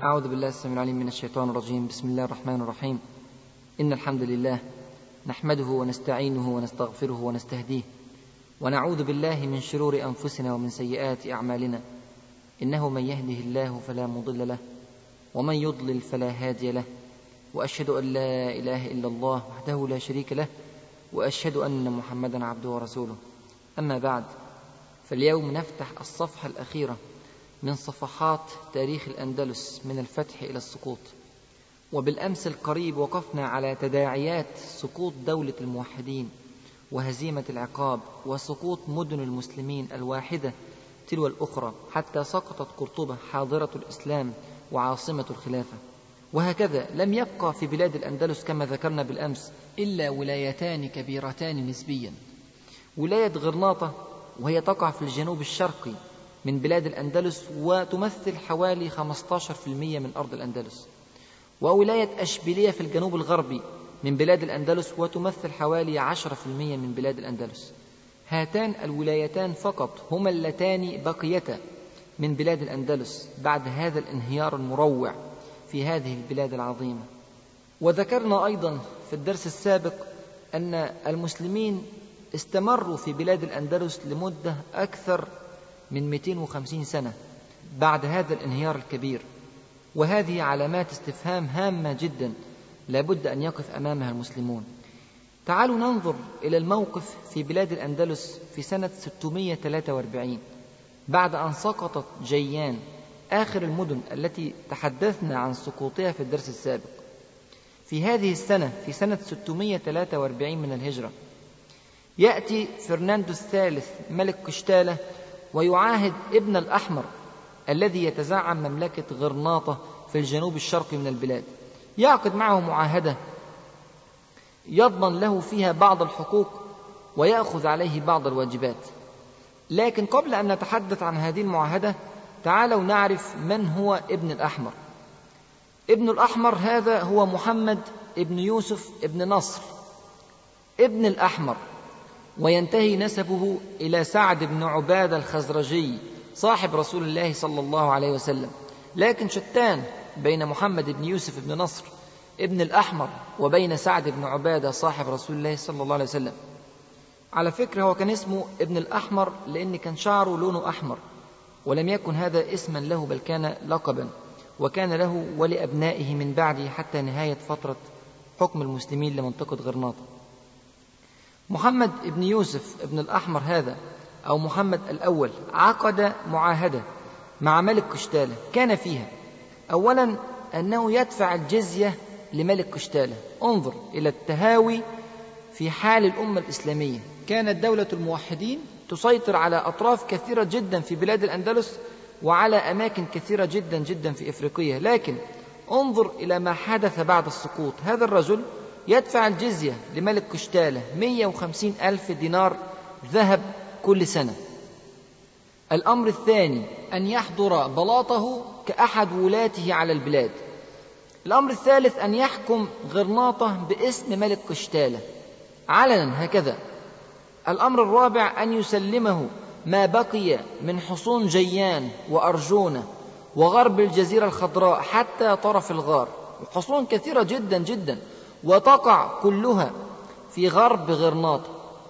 أعوذ بالله السميع العليم من الشيطان الرجيم. بسم الله الرحمن الرحيم. إن الحمد لله نحمده ونستعينه ونستغفره ونستهديه، ونعوذ بالله من شرور أنفسنا ومن سيئات أعمالنا، إنه من يهده الله فلا مضل له ومن يضلل فلا هادي له، وأشهد أن لا إله إلا الله وحده لا شريك له، وأشهد أن محمدا عبده ورسوله. أما بعد، فاليوم نفتح الصفحة الأخيرة من صفحات تاريخ الأندلس من الفتح إلى السقوط. وبالأمس القريب وقفنا على تداعيات سقوط دولة الموحدين وهزيمة العقاب وسقوط مدن المسلمين الواحدة تلو الأخرى، حتى سقطت قرطبة حاضرة الإسلام وعاصمة الخلافة. وهكذا لم يبقى في بلاد الأندلس كما ذكرنا بالأمس إلا ولايتان كبيرتان نسبيا: ولاية غرناطة، وهي تقع في الجنوب الشرقي من بلاد الأندلس وتمثل حوالي 15% من أرض الأندلس، وولاية أشبيلية في الجنوب الغربي من بلاد الأندلس وتمثل حوالي 10% من بلاد الأندلس. هاتان الولايتان فقط هما اللتان بقيتا من بلاد الأندلس بعد هذا الانهيار المروع في هذه البلاد العظيمة. وذكرنا أيضا في الدرس السابق أن المسلمين استمروا في بلاد الأندلس لمدة أكثر من 250 سنة بعد هذا الانهيار الكبير، وهذه علامات استفهام هامة جدا لابد أن يقف أمامها المسلمون. تعالوا ننظر إلى الموقف في بلاد الأندلس في سنة 643 بعد أن سقطت جيان، آخر المدن التي تحدثنا عن سقوطها في الدرس السابق. في هذه السنة، في سنة 643 من الهجرة، يأتي فرناندو الثالث ملك قشتالة ويعاهد ابن الأحمر الذي يتزعم مملكة غرناطة في الجنوب الشرقي من البلاد، يعقد معه معاهدة يضمن له فيها بعض الحقوق ويأخذ عليه بعض الواجبات. لكن قبل أن نتحدث عن هذه المعاهدة، تعالوا نعرف من هو ابن الأحمر. ابن الأحمر هذا هو محمد ابن يوسف ابن نصر ابن الأحمر، وينتهي نسبه إلى سعد بن عبادة الخزرجي صاحب رسول الله صلى الله عليه وسلم. لكن شتان بين محمد بن يوسف بن نصر ابن الأحمر وبين سعد بن عبادة صاحب رسول الله صلى الله عليه وسلم. على فكرة هو كان اسمه ابن الأحمر لأن كان شعره لونه أحمر، ولم يكن هذا اسما له بل كان لقبا، وكان له ولأبنائه من بعده حتى نهاية فترة حكم المسلمين لمنطقة غرناطة. محمد ابن يوسف ابن الأحمر هذا أو محمد الأول عقد معاهدة مع ملك قشتالة، كان فيها أولا أنه يدفع الجزية لملك قشتالة. انظر إلى التهاوي في حال الأمة الإسلامية. كانت دولة الموحدين تسيطر على أطراف كثيرة جدا في بلاد الأندلس وعلى أماكن كثيرة جدا جدا في إفريقيا، لكن انظر إلى ما حدث بعد السقوط. هذا الرجل يدفع الجزية لملك قشتالة 150,000 دينار ذهب كل سنة. الأمر الثاني أن يحضر بلاطه كأحد ولاته على البلاد. الأمر الثالث أن يحكم غرناطة باسم ملك قشتالة علنا هكذا. الأمر الرابع أن يسلمه ما بقي من حصون جيان وأرجونة وغرب الجزيرة الخضراء حتى طرف الغار، حصون كثيرة جدا جدا وتقع كلها في غرب غرناطة.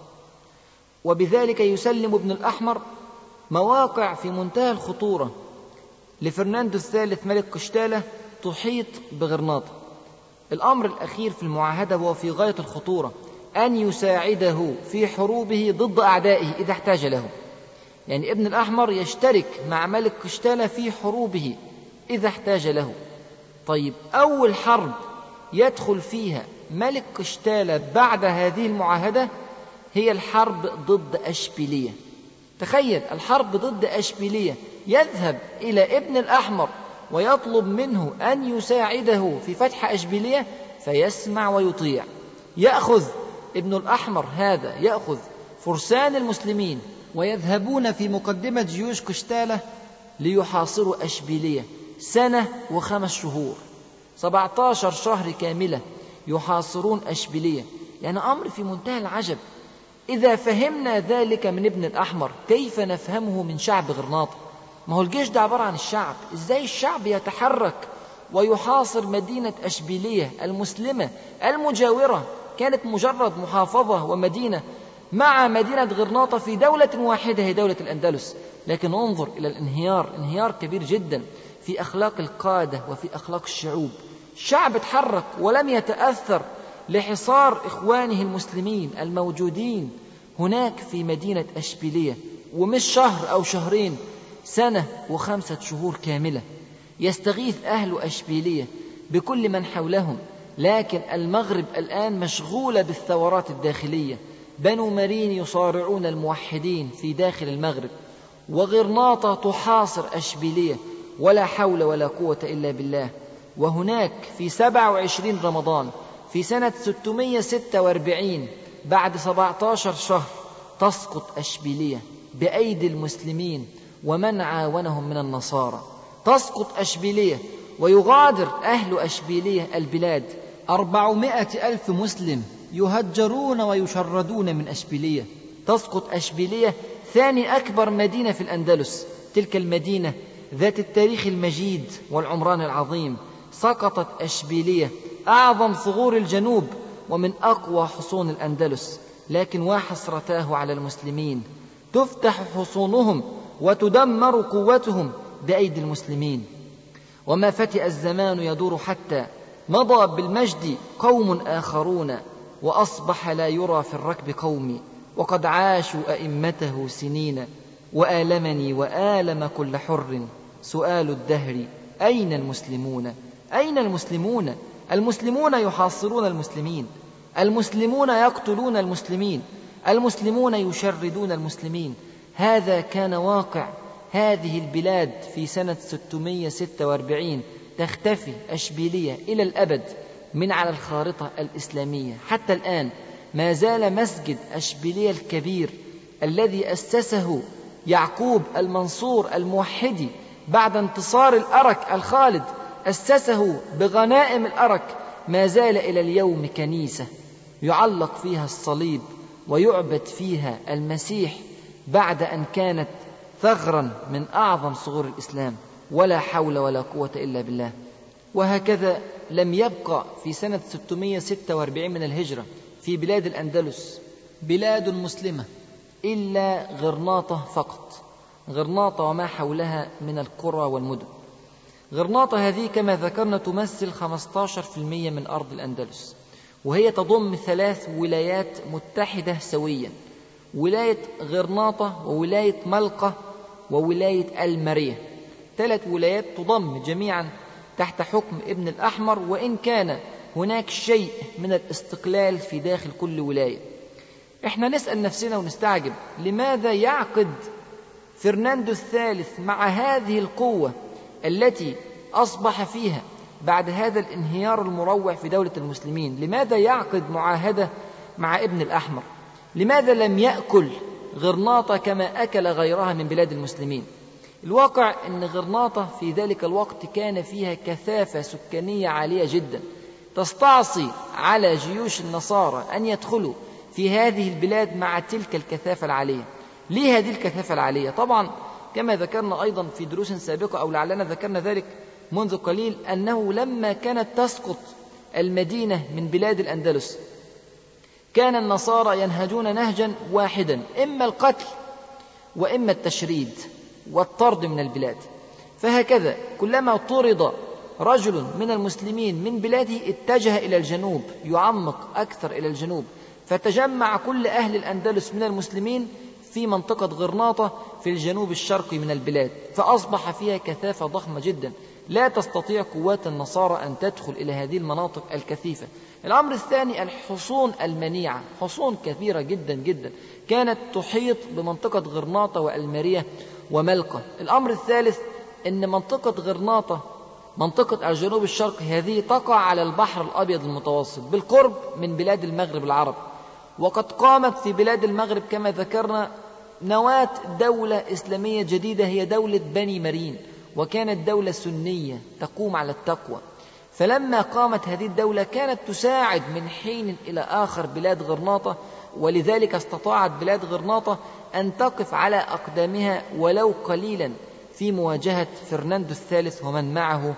وبذلك يسلم ابن الأحمر مواقع في منتهى الخطورة لفرناندو الثالث ملك قشتالة تحيط بغرناطة. الأمر الأخير في المعاهدة هو في غاية الخطورة: أن يساعده في حروبه ضد أعدائه إذا احتاج له. يعني ابن الأحمر يشترك مع ملك قشتالة في حروبه إذا احتاج له. طيب، أول حرب يدخل فيها ملك قشتالة بعد هذه المعاهدة هي الحرب ضد أشبيلية. تخيل، الحرب ضد أشبيلية، يذهب إلى ابن الأحمر ويطلب منه أن يساعده في فتح أشبيلية فيسمع ويطيع. يأخذ ابن الأحمر هذا يأخذ فرسان المسلمين ويذهبون في مقدمة جيوش قشتالة ليحاصروا أشبيلية 1 و5 شهور، 17 شهر كاملة يحاصرون أشبيلية. يعني أمر في منتهى العجب. إذا فهمنا ذلك من ابن الأحمر كيف نفهمه من شعب غرناطة؟ ما هو الجيش ده عبارة عن الشعب. إزاي الشعب يتحرك ويحاصر مدينة أشبيلية المسلمة المجاورة، كانت مجرد محافظة ومدينة مع مدينة غرناطة في دولة واحدة هي دولة الأندلس. لكن انظر إلى الانهيار، انهيار كبير جدا في أخلاق القادة وفي أخلاق الشعوب. الشعب اتحرك ولم يتأثر لحصار إخوانه المسلمين الموجودين هناك في مدينة أشبيلية، ومش شهر أو شهرين، سنة و5 شهور كاملة يستغيث أهل أشبيلية بكل من حولهم. لكن المغرب الآن مشغولة بالثورات الداخلية، بنو مرين يصارعون الموحدين في داخل المغرب، وغرناطة تحاصر أشبيلية، ولا حول ولا قوة إلا بالله. وهناك في 27 رمضان في سنة 646 بعد 17 شهر تسقط أشبيلية بأيدي المسلمين ومن عاونهم من النصارى. تسقط أشبيلية ويغادر أهل أشبيلية البلاد. 400,000 مسلم يهجرون ويشردون من أشبيلية. تسقط أشبيلية ثاني أكبر مدينة في الأندلس، تلك المدينة ذات التاريخ المجيد والعمران العظيم. سقطت أشبيلية أعظم ثغور الجنوب ومن أقوى حصون الأندلس. لكن وحسرتاه على المسلمين، تفتح حصونهم وتدمر قوتهم بأيدي المسلمين. وما فتئ الزمان يدور حتى مضى بالمجد قوم آخرون، وأصبح لا يرى في الركب قومي، وقد عاشوا أئمته سنين، وآلمني وآلم كل حر سؤال الدهر أين المسلمون؟ أين المسلمون؟ المسلمون يحاصرون المسلمين، المسلمون يقتلون المسلمين، المسلمون يشردون المسلمين. هذا كان واقع هذه البلاد في سنة 646. تختفي أشبيلية إلى الأبد من على الخارطة الإسلامية. حتى الآن ما زال مسجد أشبيلية الكبير الذي أسسه يعقوب المنصور الموحدي بعد انتصار الأرك الخالد، أسسه بغنائم الأرك، ما زال إلى اليوم كنيسة يعلق فيها الصليب ويعبد فيها المسيح بعد أن كانت ثغرا من أعظم ثغور الإسلام. ولا حول ولا قوة إلا بالله. وهكذا لم يبقى في سنة 646 من الهجرة في بلاد الأندلس بلاد مسلمة إلا غرناطة فقط، غرناطة وما حولها من القرى والمدن. غرناطة هذه كما ذكرنا تمثل 15% من أرض الأندلس، وهي تضم 3 ولايات متحدة سويا: ولاية غرناطة وولاية ملقة وولاية المرية. 3 ولايات تضم جميعا تحت حكم ابن الأحمر، وإن كان هناك شيء من الاستقلال في داخل كل ولاية. احنا نسأل نفسنا ونستعجب لماذا يعقد فرناندو الثالث مع هذه القوة التي أصبح فيها بعد هذا الانهيار المروع في دولة المسلمين، لماذا يعقد معاهدة مع ابن الأحمر؟ لماذا لم يأكل غرناطة كما أكل غيرها من بلاد المسلمين؟ الواقع أن غرناطة في ذلك الوقت كان فيها كثافة سكانية عالية جدا، تستعصي على جيوش النصارى أن يدخلوا في هذه البلاد مع تلك الكثافة العالية. ليه هذه الكثافة العالية؟ طبعا كما ذكرنا أيضا في دروس سابقة، أو لعلنا ذكرنا ذلك منذ قليل، أنه لما كانت تسقط المدينة من بلاد الأندلس كان النصارى ينهجون نهجا واحدا: إما القتل وإما التشريد والطرد من البلاد. فهكذا كلما طرد رجل من المسلمين من بلاده اتجه إلى الجنوب، يعمق أكثر إلى الجنوب، فتجمع كل أهل الأندلس من المسلمين في منطقة غرناطة في الجنوب الشرقي من البلاد، فأصبح فيها كثافة ضخمة جدا لا تستطيع قوات النصارى أن تدخل إلى هذه المناطق الكثيفة. الأمر الثاني الحصون المنيعة، حصون كثيرة جدا جدا كانت تحيط بمنطقة غرناطة والمرية وملقة. الأمر الثالث أن منطقة غرناطة، منطقة الجنوب الشرقي هذه، تقع على البحر الأبيض المتوسط بالقرب من بلاد المغرب العرب، وقد قامت في بلاد المغرب كما ذكرنا نواة دولة إسلامية جديدة هي دولة بني مرين، وكانت دولة سنية تقوم على التقوى. فلما قامت هذه الدولة كانت تساعد من حين إلى آخر بلاد غرناطة، ولذلك استطاعت بلاد غرناطة أن تقف على أقدامها ولو قليلا في مواجهة فرناندو الثالث ومن معه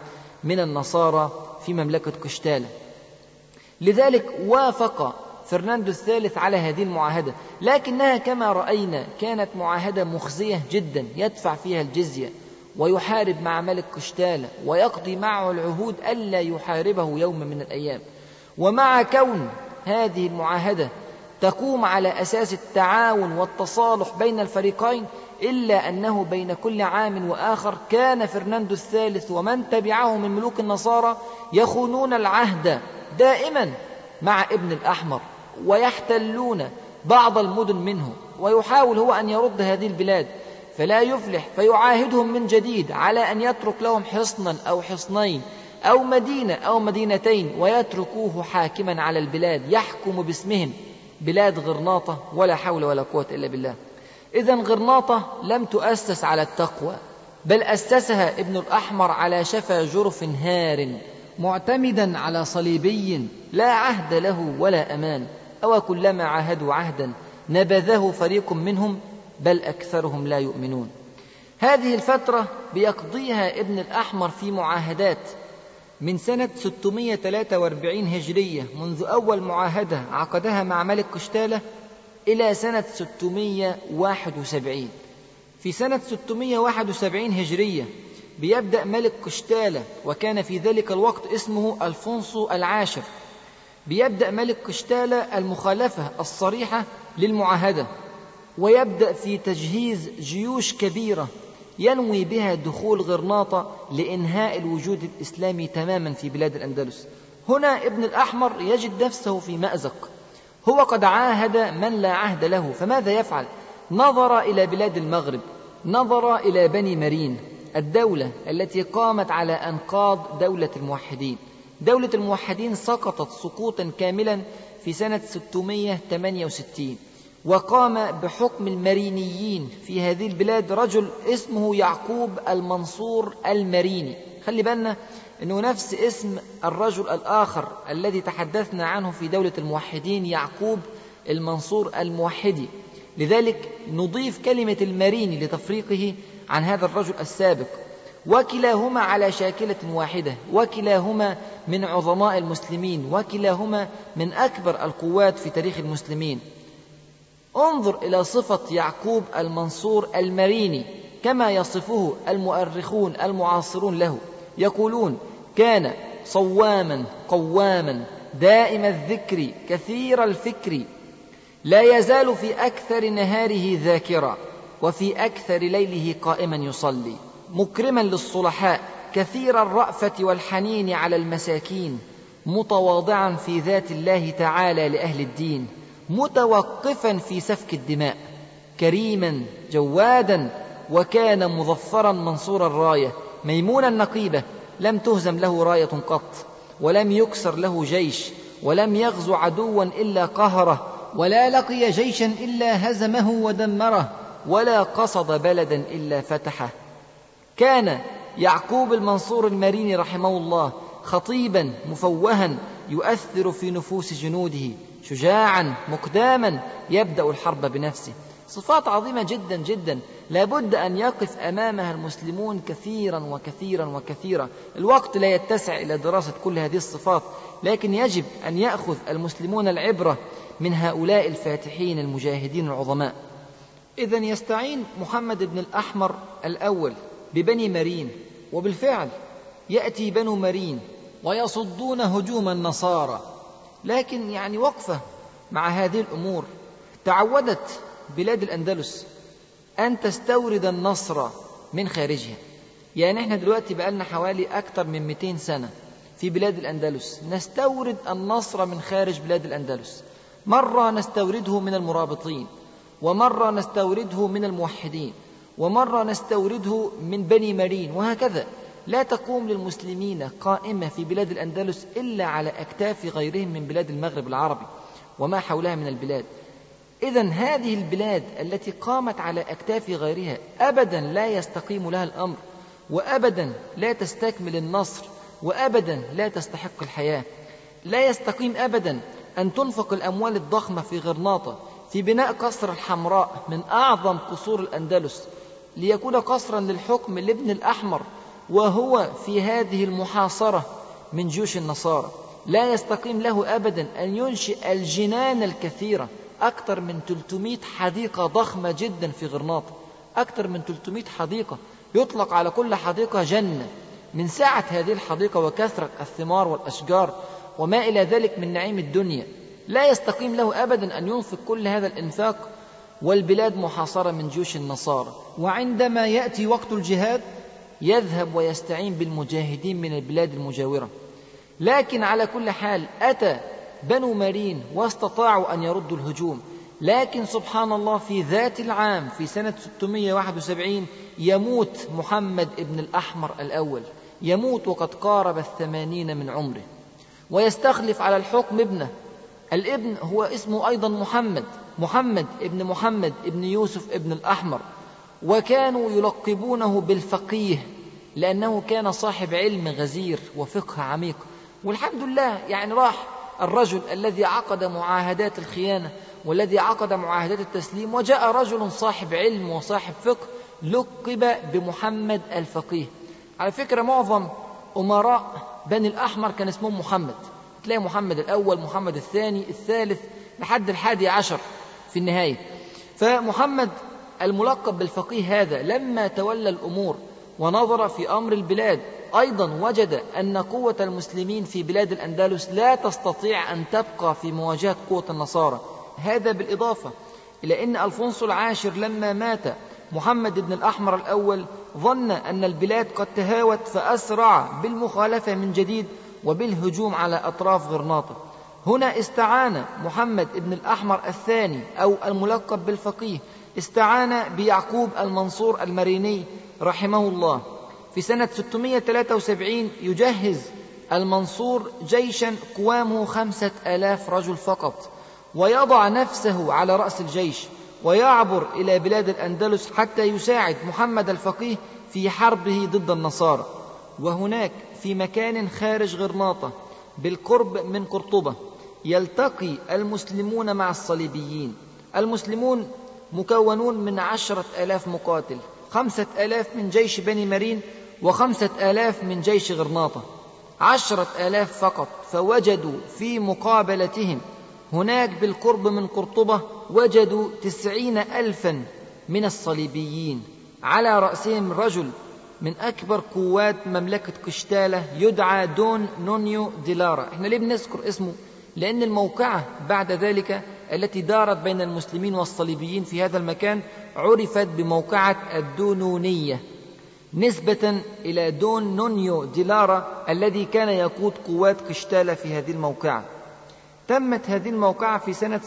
من النصارى في مملكة قشتالة. لذلك وافق فرناندو الثالث على هذه المعاهدة، لكنها كما رأينا كانت معاهدة مخزية جدا، يدفع فيها الجزية ويحارب مع ملك قشتالة ويقضي معه العهود ألا يحاربه يوم من الأيام. ومع كون هذه المعاهدة تقوم على أساس التعاون والتصالح بين الفريقين، إلا أنه بين كل عام وآخر كان فرناندو الثالث ومن تبعه من ملوك النصارى يخونون العهد دائما مع ابن الأحمر، ويحتلون بعض المدن منه، ويحاول هو أن يرد هذه البلاد فلا يفلح، فيعاهدهم من جديد على أن يترك لهم حصنا أو حصنين أو مدينة أو مدينتين، ويتركوه حاكما على البلاد يحكم باسمهم بلاد غرناطة. ولا حول ولا قوة إلا بالله. إذن غرناطة لم تؤسس على التقوى، بل أسسها ابن الأحمر على شفا جرف هار، معتمدا على صليبي لا عهد له ولا أمان. أو كلما عاهدوا عهدا نبذه فريق منهم، بل أكثرهم لا يؤمنون. هذه الفترة بيقضيها ابن الأحمر في معاهدات من سنة 643 هجرية، منذ أول معاهدة عقدها مع ملك قشتالة، إلى سنة 671. في سنة 671 هجرية بيبدأ ملك قشتالة، وكان في ذلك الوقت اسمه ألفونسو العاشر، بيبدأ ملك قشتالة المخالفة الصريحة للمعاهدة، ويبدأ في تجهيز جيوش كبيرة ينوي بها دخول غرناطة لإنهاء الوجود الإسلامي تماما في بلاد الأندلس. هنا ابن الأحمر يجد نفسه في مأزق، هو قد عاهد من لا عهد له، فماذا يفعل؟ نظر إلى بلاد المغرب، نظر إلى بني مرين، الدولة التي قامت على أنقاض دولة الموحدين. دولة الموحدين سقطت سقوطا كاملا في سنة 668، وقام بحكم المرينيين في هذه البلاد رجل اسمه يعقوب المنصور المريني. خلي بالنا أنه نفس اسم الرجل الآخر الذي تحدثنا عنه في دولة الموحدين، يعقوب المنصور الموحدي، لذلك نضيف كلمة المريني لتفريقه عن هذا الرجل السابق. وكلاهما على شاكلة واحدة، وكلاهما من عظماء المسلمين، وكلاهما من أكبر القوات في تاريخ المسلمين. انظر إلى صفة يعقوب المنصور المريني كما يصفه المؤرخون المعاصرون له، يقولون: كان صواما قواما دائم الذكر كثير الفكر، لا يزال في أكثر نهاره ذاكرا، وفي أكثر ليله قائما يصلي، مكرما للصلحاء كثير الرأفة والحنين على المساكين، متواضعا في ذات الله تعالى لأهل الدين، متوقفا في سفك الدماء، كريما جوادا، وكان مظفرا منصور الراية، ميمونا نقيبة، لم تهزم له راية قط، ولم يكسر له جيش، ولم يغزو عدوا إلا قهره، ولا لقي جيشا إلا هزمه ودمره، ولا قصد بلدا إلا فتحه. كان يعقوب المنصور المريني رحمه الله خطيبا مفوها يؤثر في نفوس جنوده، شجاعا مقداما يبدأ الحرب بنفسه. صفات عظيمة جدا جدا لابد أن يقف أمامها المسلمون كثيرا وكثيرا وكثيرا. الوقت لا يتسع إلى دراسة كل هذه الصفات، لكن يجب أن يأخذ المسلمون العبرة من هؤلاء الفاتحين المجاهدين العظماء. إذن يستعين محمد بن الأحمر الأول ببني مرين، وبالفعل يأتي بنو مرين ويصدون هجوم النصارى. لكن وقفة مع هذه الأمور. تعودت بلاد الأندلس أن تستورد النصر من خارجها. احنا دلوقتي بقالنا حوالي أكثر من 200 سنة في بلاد الأندلس نستورد النصر من خارج بلاد الأندلس. مرة نستورده من المرابطين، ومرة نستورده من الموحدين، ومرة نستورده من بني مرين، وهكذا. لا تقوم للمسلمين قائمة في بلاد الأندلس إلا على أكتاف غيرهم من بلاد المغرب العربي وما حولها من البلاد. إذن هذه البلاد التي قامت على أكتاف غيرها أبدا لا يستقيم لها الأمر، وأبدا لا تستكمل النصر، وأبدا لا تستحق الحياة. لا يستقيم أبدا أن تنفق الأموال الضخمة في غرناطة في بناء قصر الحمراء من أعظم قصور الأندلس، ليكون قصرا للحكم لابن الأحمر وهو في هذه المحاصرة من جيوش النصارى. لا يستقيم له أبدا أن ينشئ الجنان الكثيرة، أكثر من 300 حديقة ضخمة جدا في غرناطة، أكثر من 300 حديقة، يطلق على كل حديقة جنة، من سعة هذه الحديقة وكثرة الثمار والأشجار وما إلى ذلك من نعيم الدنيا. لا يستقيم له أبدا أن ينفق كل هذا الإنفاق والبلاد محاصرة من جيوش النصارى. وعندما يأتي وقت الجهاد يذهب ويستعين بالمجاهدين من البلاد المجاورة. لكن على كل حال أتى بنو مارين واستطاعوا أن يردوا الهجوم، لكن سبحان الله في ذات العام في سنة 671 يموت محمد ابن الأحمر الأول، يموت وقد قارب 80 من عمره، ويستخلف على الحكم ابنه. الابن هو اسمه أيضا محمد ابن محمد ابن يوسف ابن الأحمر، وكانوا يلقبونه بالفقيه لأنه كان صاحب علم غزير وفقه عميق. والحمد لله يعني راح الرجل الذي عقد معاهدات الخيانة والذي عقد معاهدات التسليم، وجاء رجل صاحب علم وصاحب فقه لقب بمحمد الفقيه. على فكرة معظم أمراء بني الأحمر كان اسمهم محمد، تلاقي محمد الأول، محمد الثاني، الثالث، لحد 11 في النهاية. فمحمد الملقب بالفقيه هذا لما تولى الأمور ونظر في أمر البلاد أيضا وجد أن قوة المسلمين في بلاد الأندلس لا تستطيع أن تبقى في مواجهة قوة النصارى. هذا بالإضافة إلى أن ألفونسو العاشر لما مات محمد بن الأحمر الأول ظن أن البلاد قد تهاوت، فأسرع بالمخالفة من جديد وبالهجوم على أطراف غرناطة. هنا استعان محمد بن الأحمر الثاني أو الملقب بالفقيه، استعان بيعقوب المنصور المريني رحمه الله. في سنة 673 يجهز المنصور جيشا قوامه 5000 رجل فقط، ويضع نفسه على رأس الجيش ويعبر إلى بلاد الأندلس حتى يساعد محمد الفقيه في حربه ضد النصارى. وهناك في مكان خارج غرناطة بالقرب من قرطبة يلتقي المسلمون مع الصليبيين. المسلمون مكونون من 10,000 مقاتل، 5,000 من جيش بني مارين و5,000 من جيش غرناطة، 10,000 فقط. فوجدوا في مقابلتهم هناك بالقرب من قرطبة وجدوا 90,000 من الصليبيين، على رأسهم رجل من أكبر قوات مملكة قشتالة يدعى دون نونيو ديلارا. احنا ليه بنذكر اسمه؟ لأن الموقعة بعد ذلك التي دارت بين المسلمين والصليبيين في هذا المكان عرفت بموقعة الدونونية، نسبة إلى دون نونيو ديلارا الذي كان يقود قوات قشتالة في هذه الموقعة. تمت هذه الموقعة في سنة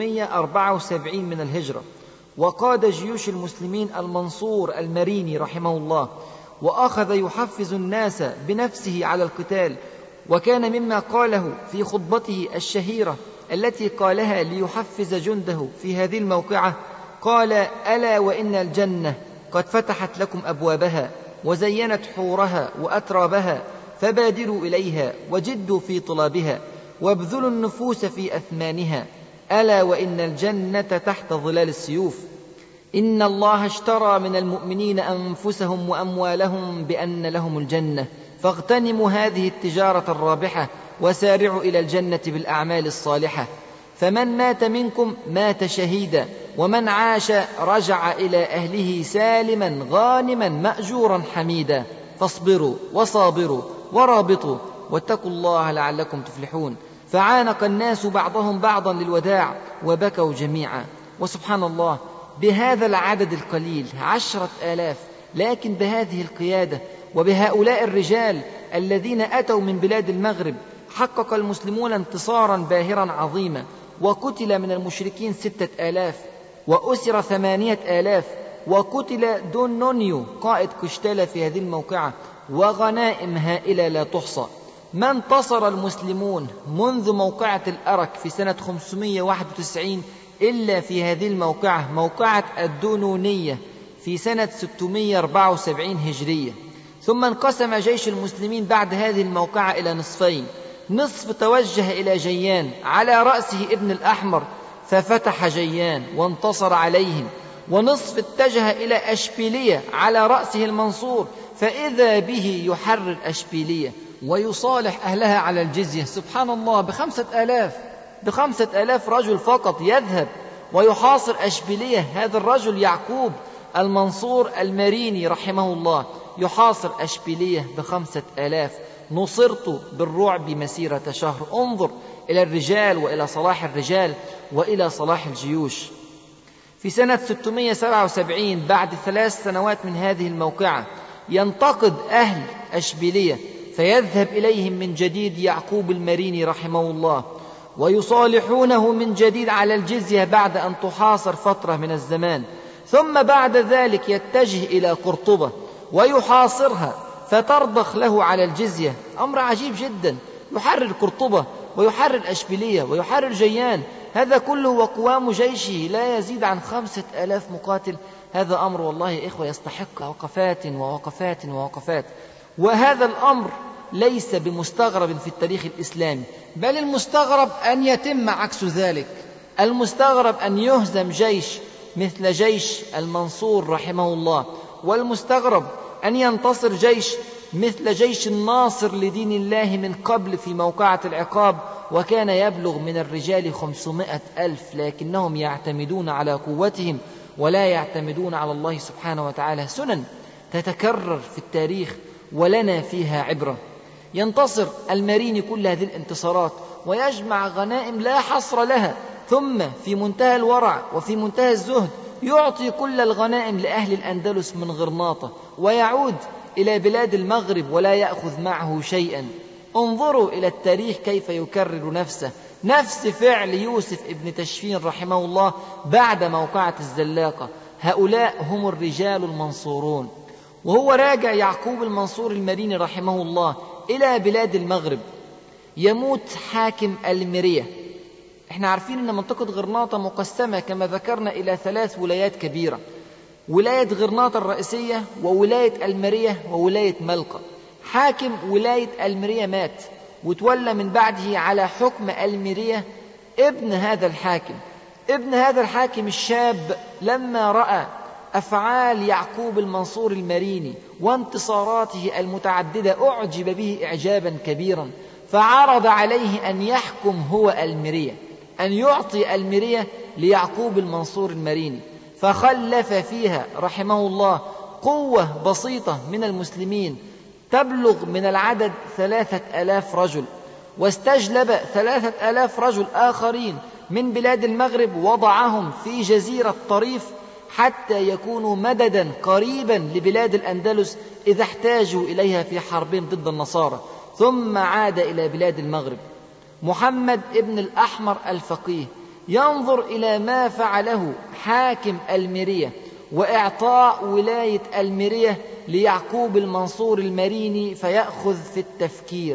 674 من الهجرة، وقاد جيوش المسلمين المنصور المريني رحمه الله، وأخذ يحفز الناس بنفسه على القتال. وكان مما قاله في خطبته الشهيرة التي قالها ليحفز جنده في هذه الموقعة، قال: ألا وإن الجنة قد فتحت لكم أبوابها وزينت حورها وأترابها، فبادروا إليها وجدوا في طلابها وابذلوا النفوس في أثمانها. ألا وإن الجنة تحت ظلال السيوف. إن الله اشترى من المؤمنين أنفسهم وأموالهم بأن لهم الجنة، فاغتنموا هذه التجارة الرابحة وسارعوا إلى الجنة بالأعمال الصالحة. فمن مات منكم مات شهيدا، ومن عاش رجع إلى أهله سالما غانما مأجورا حميدا. فاصبروا وصابروا ورابطوا واتقوا الله لعلكم تفلحون. فعانق الناس بعضهم بعضا للوداع وبكوا جميعا. وسبحان الله، بهذا العدد القليل 10,000، لكن بهذه القيادة وبهؤلاء الرجال الذين أتوا من بلاد المغرب حقق المسلمون انتصارا باهرا عظيما. وقتل من المشركين 6,000 وأسر 8,000، وقتل دون نونيو قائد قشتالة في هذه الموقعة، وغنائم هائلة لا تحصى. ما انتصر المسلمون منذ موقعة الأرك في سنة 591 إلا في هذه الموقعة، موقعة الدونونية في سنة 674 هجرية. ثم انقسم جيش المسلمين بعد هذه الموقعة إلى نصفين، نصف توجه إلى جيان على رأسه ابن الأحمر ففتح جيان وانتصر عليهم، ونصف اتجه إلى أشبيلية على رأسه المنصور فإذا به يحرر أشبيلية ويصالح أهلها على الجزية. سبحان الله، ب5,000 رجل فقط يذهب ويحاصر أشبيلية. هذا الرجل يعقوب المنصور المريني رحمه الله يحاصر أشبيلية ب5,000. نصرت بالرعب مسيرة شهر. انظر إلى الرجال وإلى صلاح الرجال وإلى صلاح الجيوش. في سنة 677 بعد 3 سنوات من هذه الموقعة ينتقد أهل أشبيلية، فيذهب إليهم من جديد يعقوب المريني رحمه الله ويصالحونه من جديد على الجزية بعد أن تحاصر فترة من الزمان. ثم بعد ذلك يتجه إلى قرطبة ويحاصرها فترضخ له على الجزية. أمر عجيب جدا، يحرر قرطبة ويحرر أشبيلية ويحرر جيان، هذا كله وقوام جيشه لا يزيد عن 5,000 مقاتل. هذا أمر والله يا إخوة يستحق وقفات ووقفات ووقفات. وهذا الأمر ليس بمستغرب في التاريخ الإسلامي، بل المستغرب أن يتم عكس ذلك. المستغرب أن يهزم جيش مثل جيش المنصور رحمه الله، والمستغرب أن ينتصر جيش مثل جيش الناصر لدين الله من قبل في موقعة العقاب، وكان يبلغ من الرجال 500,000، لكنهم يعتمدون على قوتهم ولا يعتمدون على الله سبحانه وتعالى. سنن تتكرر في التاريخ ولنا فيها عبرة. ينتصر المريني كل هذه الانتصارات ويجمع غنائم لا حصر لها، ثم في منتهى الورع وفي منتهى الزهد يعطي كل الغنائم لأهل الأندلس من غرناطة، ويعود إلى بلاد المغرب ولا يأخذ معه شيئا. انظروا إلى التاريخ كيف يكرر نفسه، نفس فعل يوسف ابن تشفين رحمه الله بعد موقعة الزلاقة. هؤلاء هم الرجال المنصورون. وهو راجع يعقوب المنصور المريني رحمه الله إلى بلاد المغرب يموت حاكم المرية. احنا عارفين أن منطقة غرناطة مقسمة كما ذكرنا إلى 3 ولايات كبيرة: ولاية غرناطة الرئيسية، وولاية المرية، وولاية ملقا. حاكم ولاية المرية مات، وتولى من بعده على حكم المرية ابن هذا الحاكم الشاب لما رأى أفعال يعقوب المنصور المريني وانتصاراته المتعددة أعجب به إعجابا كبيرا، فعرض عليه أن يحكم هو المرية، أن يعطي المرية ليعقوب المنصور المريني. فخلف فيها رحمه الله قوة بسيطة من المسلمين تبلغ من العدد 3,000 رجل، واستجلب 3,000 رجل آخرين من بلاد المغرب وضعهم في جزيرة طريف حتى يكونوا مددا قريبا لبلاد الأندلس إذا احتاجوا إليها في حربهم ضد النصارى. ثم عاد إلى بلاد المغرب. محمد ابن الأحمر الفقيه ينظر إلى ما فعله حاكم المرية وإعطاء ولاية المرية ليعقوب المنصور المريني، فيأخذ في التفكير،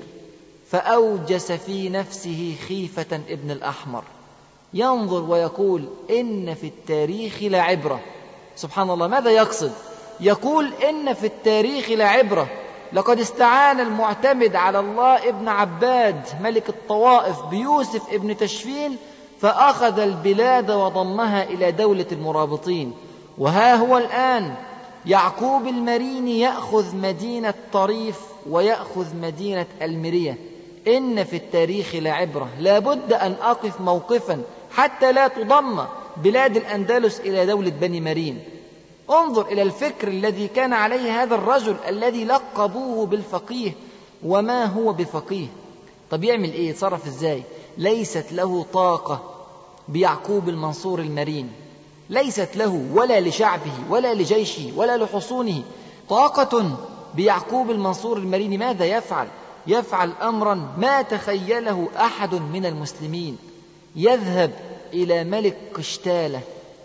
فأوجس في نفسه خيفة ابن الأحمر. ينظر ويقول إن في التاريخ لعبرة. سبحان الله، ماذا يقصد؟ يقول إن في التاريخ لعبرة، لقد استعان المعتمد على الله ابن عباد ملك الطوائف بيوسف ابن تشفين فأخذ البلاد وضمها إلى دولة المرابطين. وها هو الآن يعقوب المريني يأخذ مدينة طريف ويأخذ مدينة المرية. إن في التاريخ لعبرة، لا بد أن أقف موقفا حتى لا تضم بلاد الأندلس إلى دولة بني مرين. انظر إلى الفكر الذي كان عليه هذا الرجل الذي لقبوه بالفقيه. وما هو بفقيه؟ طب يعمل إيه؟ يتصرف إزاي؟ ليست له طاقة بيعقوب المنصور المرين، ليست له ولا لشعبه ولا لجيشه ولا لحصونه طاقة بيعقوب المنصور المريني. ماذا يفعل؟ يفعل أمرا ما تخيله أحد من المسلمين. يذهب إلى ملك قشتالة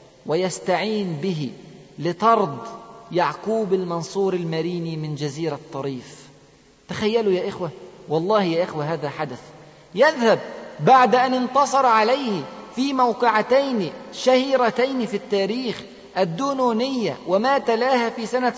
ويستعين به لطرد يعقوب المنصور المريني من جزيرة طريف. تخيلوا يا إخوة، والله يا إخوة هذا حدث. يذهب بعد أن انتصر عليه في موقعتين شهيرتين في التاريخ، الدونونية وما تلاها في سنة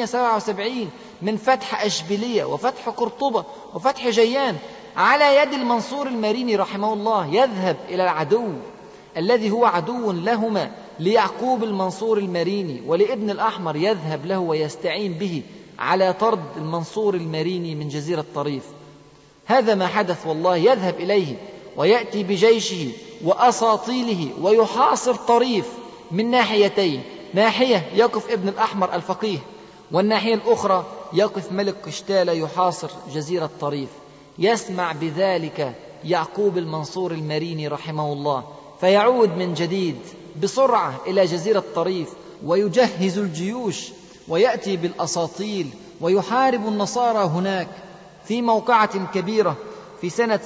677 من فتح أشبيلية وفتح قرطبة وفتح جيان على يد المنصور المريني رحمه الله. يذهب إلى العدو الذي هو عدو لهما ليعقوب المنصور المريني ولابن الأحمر، يذهب له ويستعين به على طرد المنصور المريني من جزيرة طريف. هذا ما حدث والله. يذهب إليه ويأتي بجيشه وأساطيله ويحاصر طريف من ناحيتين، ناحية يقف ابن الأحمر الفقيه، والناحية الأخرى يقف ملك قشتالة يحاصر جزيرة طريف. يسمع بذلك يعقوب المنصور المريني رحمه الله، فيعود من جديد بسرعة إلى جزيرة طريف ويجهز الجيوش ويأتي بالأساطيل ويحارب النصارى هناك في موقعة كبيرة في سنة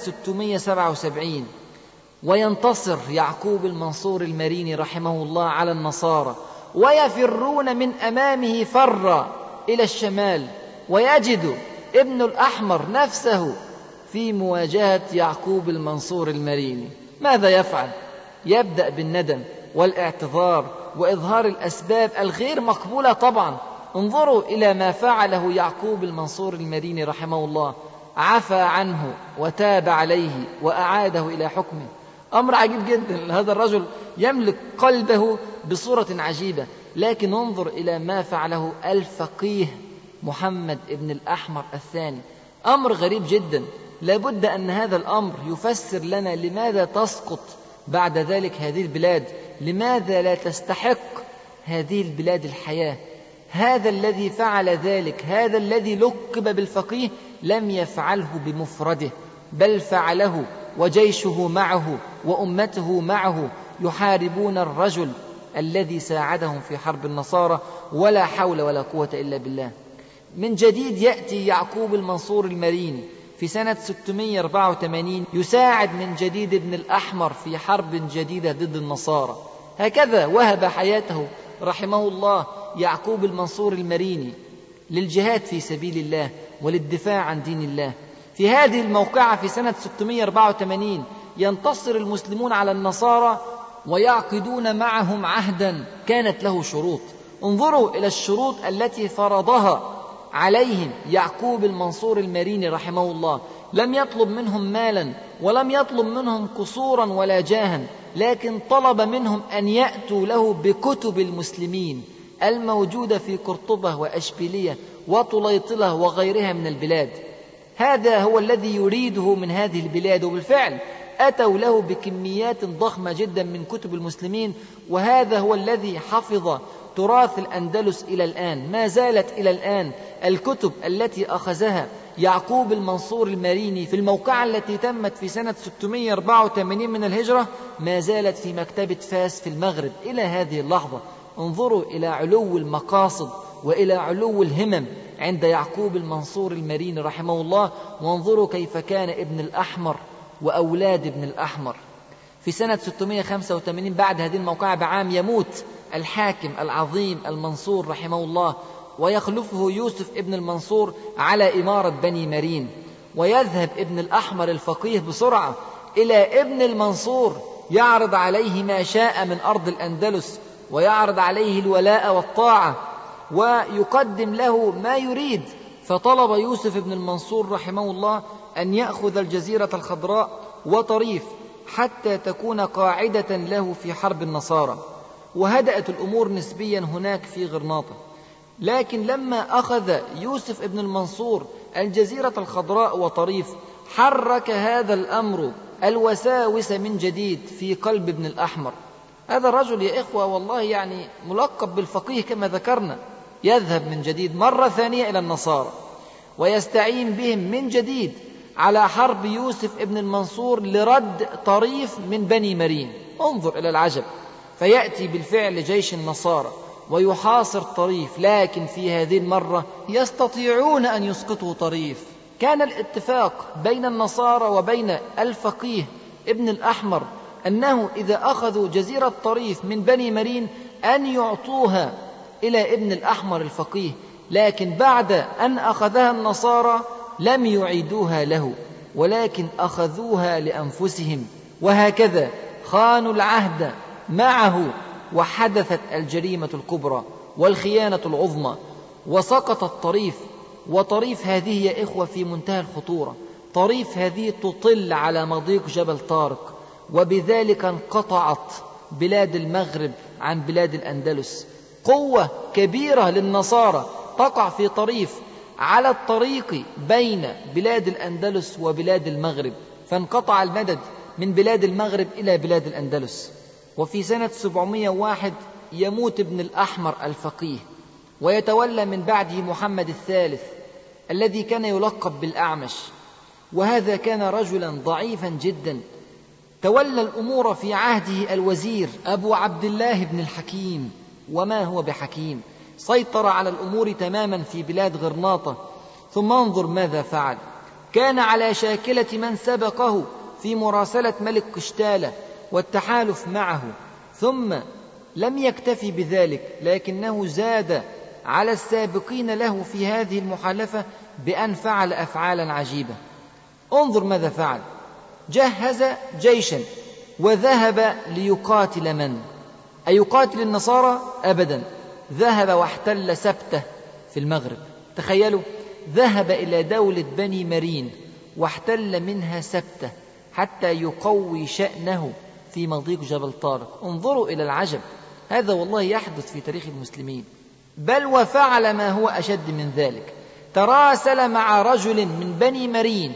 677. وينتصر يعقوب المنصور المريني رحمه الله على النصارى، ويفرون من أمامه فرا إلى الشمال، ويجد ابن الأحمر نفسه في مواجهة يعقوب المنصور المريني. ماذا يفعل؟ يبدأ بالندم والاعتذار وإظهار الأسباب الغير مقبولة طبعا. انظروا إلى ما فعله يعقوب المنصور المريني رحمه الله، عفى عنه وتاب عليه وأعاده إلى حكمه. أمر عجيب جدا، هذا الرجل يملك قلبه بصورة عجيبة. لكن انظر إلى ما فعله الفقيه محمد ابن الأحمر الثاني، أمر غريب جدا. لابد أن هذا الأمر يفسر لنا لماذا تسقط بعد ذلك هذه البلاد، لماذا لا تستحق هذه البلاد الحياة. هذا الذي فعل ذلك، هذا الذي لقب بالفقيه، لم يفعله بمفرده، بل فعله وجيشه معه وأمته معه يحاربون الرجل الذي ساعدهم في حرب النصارى، ولا حول ولا قوة إلا بالله. من جديد يأتي يعقوب المنصور المريني في سنة 684 يساعد من جديد ابن الأحمر في حرب جديدة ضد النصارى. هكذا وهب حياته رحمه الله يعقوب المنصور المريني للجهاد في سبيل الله وللدفاع عن دين الله. في هذه الموقعة في سنة 684 ينتصر المسلمون على النصارى ويعقدون معهم عهدا كانت له شروط. انظروا إلى الشروط التي فرضها عليهم يعقوب المنصور المريني رحمه الله. لم يطلب منهم مالا ولم يطلب منهم قصورا ولا جاها، لكن طلب منهم أن يأتوا له بكتب المسلمين الموجودة في قرطبة وأشبيلية وطليطلة وغيرها من البلاد. هذا هو الذي يريده من هذه البلاد، وبالفعل أتوا له بكميات ضخمة جدا من كتب المسلمين. وهذا هو الذي حفظ تراث الأندلس إلى الآن. ما زالت إلى الآن الكتب التي أخذها يعقوب المنصور المريني في الموقعة التي تمت في سنة 684 من الهجرة، ما زالت في مكتبة فاس في المغرب إلى هذه اللحظة. انظروا إلى علو المقاصد وإلى علو الهمم عند يعقوب المنصور المريني رحمه الله. وانظروا كيف كان ابن الأحمر وأولاد ابن الأحمر. في سنة 685 بعد هذه الموقعة بعام يموت الحاكم العظيم المنصور رحمه الله، ويخلفه يوسف ابن المنصور على إمارة بني مرين. ويذهب ابن الأحمر الفقيه بسرعة إلى ابن المنصور يعرض عليه ما شاء من أرض الأندلس، ويعرض عليه الولاء والطاعة، ويقدم له ما يريد. فطلب يوسف ابن المنصور رحمه الله أن يأخذ الجزيرة الخضراء وطريف حتى تكون قاعدة له في حرب النصارى. وهدأت الأمور نسبيا هناك في غرناطة. لكن لما أخذ يوسف ابن المنصور الجزيرة الخضراء وطريف، حرك هذا الأمر الوساوس من جديد في قلب ابن الأحمر. هذا الرجل يا إخوة والله يعني ملقب بالفقيه كما ذكرنا، يذهب من جديد مرة ثانية إلى النصارى ويستعين بهم من جديد على حرب يوسف ابن المنصور لرد طريف من بني مرين. انظر إلى العجب. فيأتي بالفعل جيش النصارى ويحاصر طريف، لكن في هذه المرة يستطيعون أن يسقطوا طريف. كان الاتفاق بين النصارى وبين الفقيه ابن الأحمر أنه إذا أخذوا جزيرة طريف من بني مرين أن يعطوها إلى ابن الأحمر الفقيه، لكن بعد أن أخذها النصارى لم يعيدوها له، ولكن أخذوها لأنفسهم. وهكذا خانوا العهد معه، وحدثت الجريمة الكبرى والخيانة العظمى، وسقط الطريف. وطريف هذه يا إخوة في منتهى الخطورة. طريف هذه تطل على مضيق جبل طارق، وبذلك انقطعت بلاد المغرب عن بلاد الأندلس. قوة كبيرة للنصارى تقع في طريف على الطريق بين بلاد الأندلس وبلاد المغرب، فانقطع المدد من بلاد المغرب إلى بلاد الأندلس. وفي سنة 701 يموت ابن الأحمر الفقيه، ويتولى من بعده محمد الثالث الذي كان يلقب بالأعمش، وهذا كان رجلا ضعيفا جدا. تولى الأمور في عهده الوزير أبو عبد الله بن الحكيم، وما هو بحكيم، سيطر على الأمور تماما في بلاد غرناطة. ثم انظر ماذا فعل، كان على شاكلة من سبقه في مراسلة ملك قشتالة والتحالف معه، ثم لم يكتفي بذلك، لكنه زاد على السابقين له في هذه المحالفة بأن فعل أفعالا عجيبة. انظر ماذا فعل، جهز جيشا وذهب ليقاتل من؟ أيقاتل النصارى؟ أبدا، ذهب واحتل سبتة في المغرب. تخيلوا، ذهب إلى دولة بني مرين واحتل منها سبتة حتى يقوي شأنه في مضيق جبل طارق. انظروا إلى العجب، هذا والله يحدث في تاريخ المسلمين. بل وفعل ما هو أشد من ذلك، تراسل مع رجل من بني مرين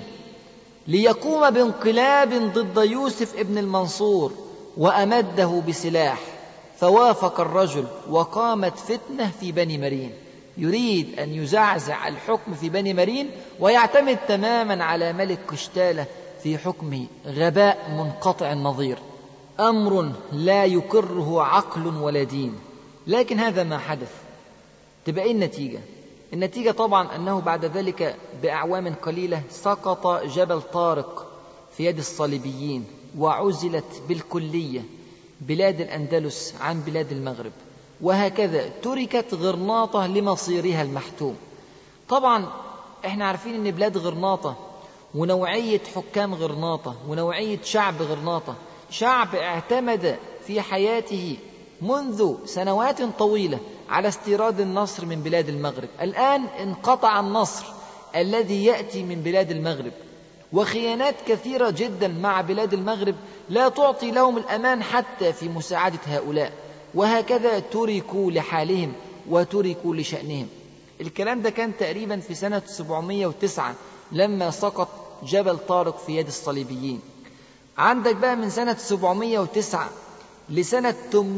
ليقوم بانقلاب ضد يوسف ابن المنصور، وأمده بسلاح، فوافق الرجل وقامت فتنة في بني مرين. يريد أن يزعزع الحكم في بني مرين ويعتمد تماما على ملك قشتالة في حكمه. غباء منقطع النظير، أمر لا يقره عقل ولا دين. لكن هذا ما حدث. تبقى النتيجة؟ النتيجة طبعا أنه بعد ذلك بأعوام قليلة سقط جبل طارق في يد الصليبيين، وعزلت بالكلية بلاد الأندلس عن بلاد المغرب، وهكذا تركت غرناطة لمصيرها المحتوم. طبعا احنا عارفين ان بلاد غرناطة ونوعية حكام غرناطة ونوعية شعب غرناطة، شعب اعتمد في حياته منذ سنوات طويلة على استيراد النصر من بلاد المغرب. الآن انقطع النصر الذي يأتي من بلاد المغرب، وخيانات كثيرة جدا مع بلاد المغرب لا تعطي لهم الأمان حتى في مساعدة هؤلاء، وهكذا تركوا لحالهم وتركوا لشأنهم. الكلام ده كان تقريبا في سنة 709 لما سقط جبل طارق في يد الصليبيين. عندك بقى من سنة 709 لسنة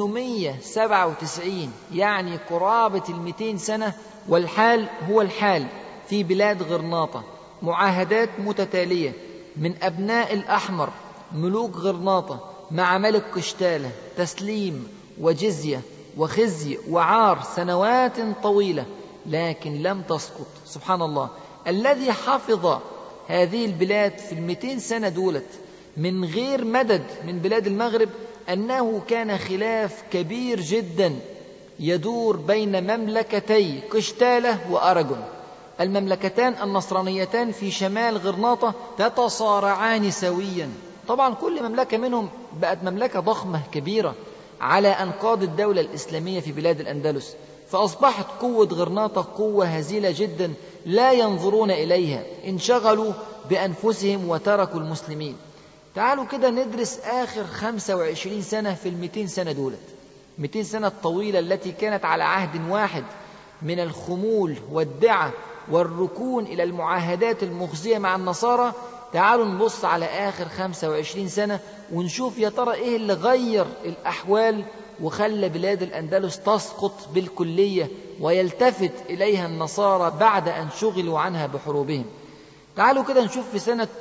897، يعني قرابة 200 سنة، والحال هو الحال في بلاد غرناطة. معاهدات متتالية من أبناء الأحمر ملوك غرناطة مع ملك قشتالة، تسليم وجزية وخزي وعار سنوات طويلة، لكن لم تسقط. سبحان الله، الذي حفظ هذه البلاد في 200 سنة دولت من غير مدد من بلاد المغرب أنه كان خلاف كبير جدا يدور بين مملكتي قشتالة وأراجون. المملكتان النصرانيتان في شمال غرناطة تتصارعان سويا. طبعا كل مملكة منهم بقت مملكة ضخمة كبيرة على أنقاض الدولة الإسلامية في بلاد الأندلس، فأصبحت قوة غرناطة قوة هزيلة جدا لا ينظرون إليها، انشغلوا بأنفسهم وتركوا المسلمين. تعالوا كده ندرس آخر 25 سنة في 200 سنة دولت، 200 سنة الطويلة التي كانت على عهد واحد من الخمول والدعة والركون إلى المعاهدات المخزية مع النصارى. تعالوا نبص على آخر 25 سنة ونشوف يا ترى إيه اللي غير الأحوال وخلى بلاد الأندلس تسقط بالكلية ويلتفت إليها النصارى بعد أن شغلوا عنها بحروبهم. تعالوا كده نشوف في سنة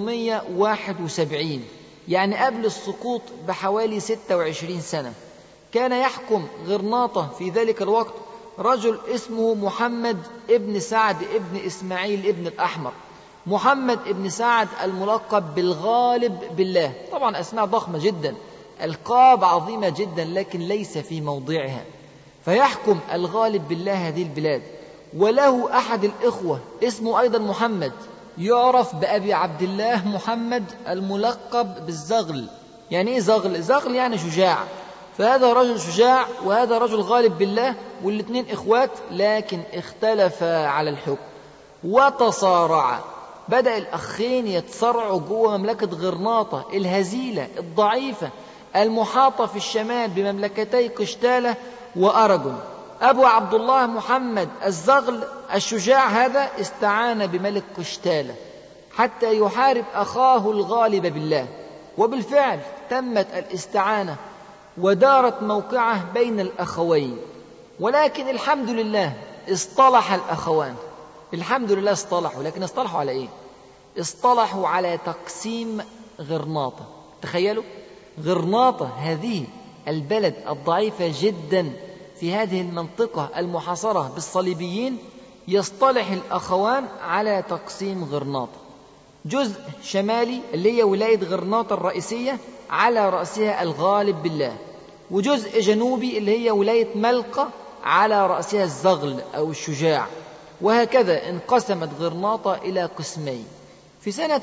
871، يعني قبل السقوط بحوالي 26 سنة، كان يحكم غرناطة في ذلك الوقت رجل اسمه محمد ابن سعد ابن إسماعيل ابن الأحمر. محمد ابن سعد الملقب بالغالب بالله. طبعا أسماء ضخمة جدا، ألقاب عظيمة جدا، لكن ليس في موضعها. فيحكم الغالب بالله هذه البلاد، وله أحد الإخوة اسمه أيضا محمد، يعرف بأبي عبد الله محمد الملقب بالزغل. يعني إيه زغل؟ زغل يعني شجاع. فهذا رجل شجاع وهذا رجل غالب بالله، والاثنين إخوات، لكن اختلفا على الحكم وتصارعا. بدأ الأخين يتصارعوا جوه مملكة غرناطة الهزيلة الضعيفة المحاطة في الشمال بمملكتي قشتالة وأراجون. أبو عبد الله محمد الزغل الشجاع هذا استعان بملك قشتالة حتى يحارب أخاه الغالب بالله، وبالفعل تمت الاستعانة ودارت موقعة بين الأخوين. ولكن الحمد لله اصطلح الأخوان، الحمد لله اصطلحوا. لكن اصطلحوا على إيه؟ اصطلحوا على تقسيم غرناطة. تخيلوا، غرناطة هذه البلد الضعيفة جدا في هذه المنطقة المحاصرة بالصليبيين، يصطلح الأخوان على تقسيم غرناطة. جزء شمالي اللي هي ولاية غرناطة الرئيسية على رأسها الغالب بالله، وجزء جنوبي اللي هي ولاية ملقا على رأسها الزغل أو الشجاع. وهكذا انقسمت غرناطة إلى قسمين. في سنة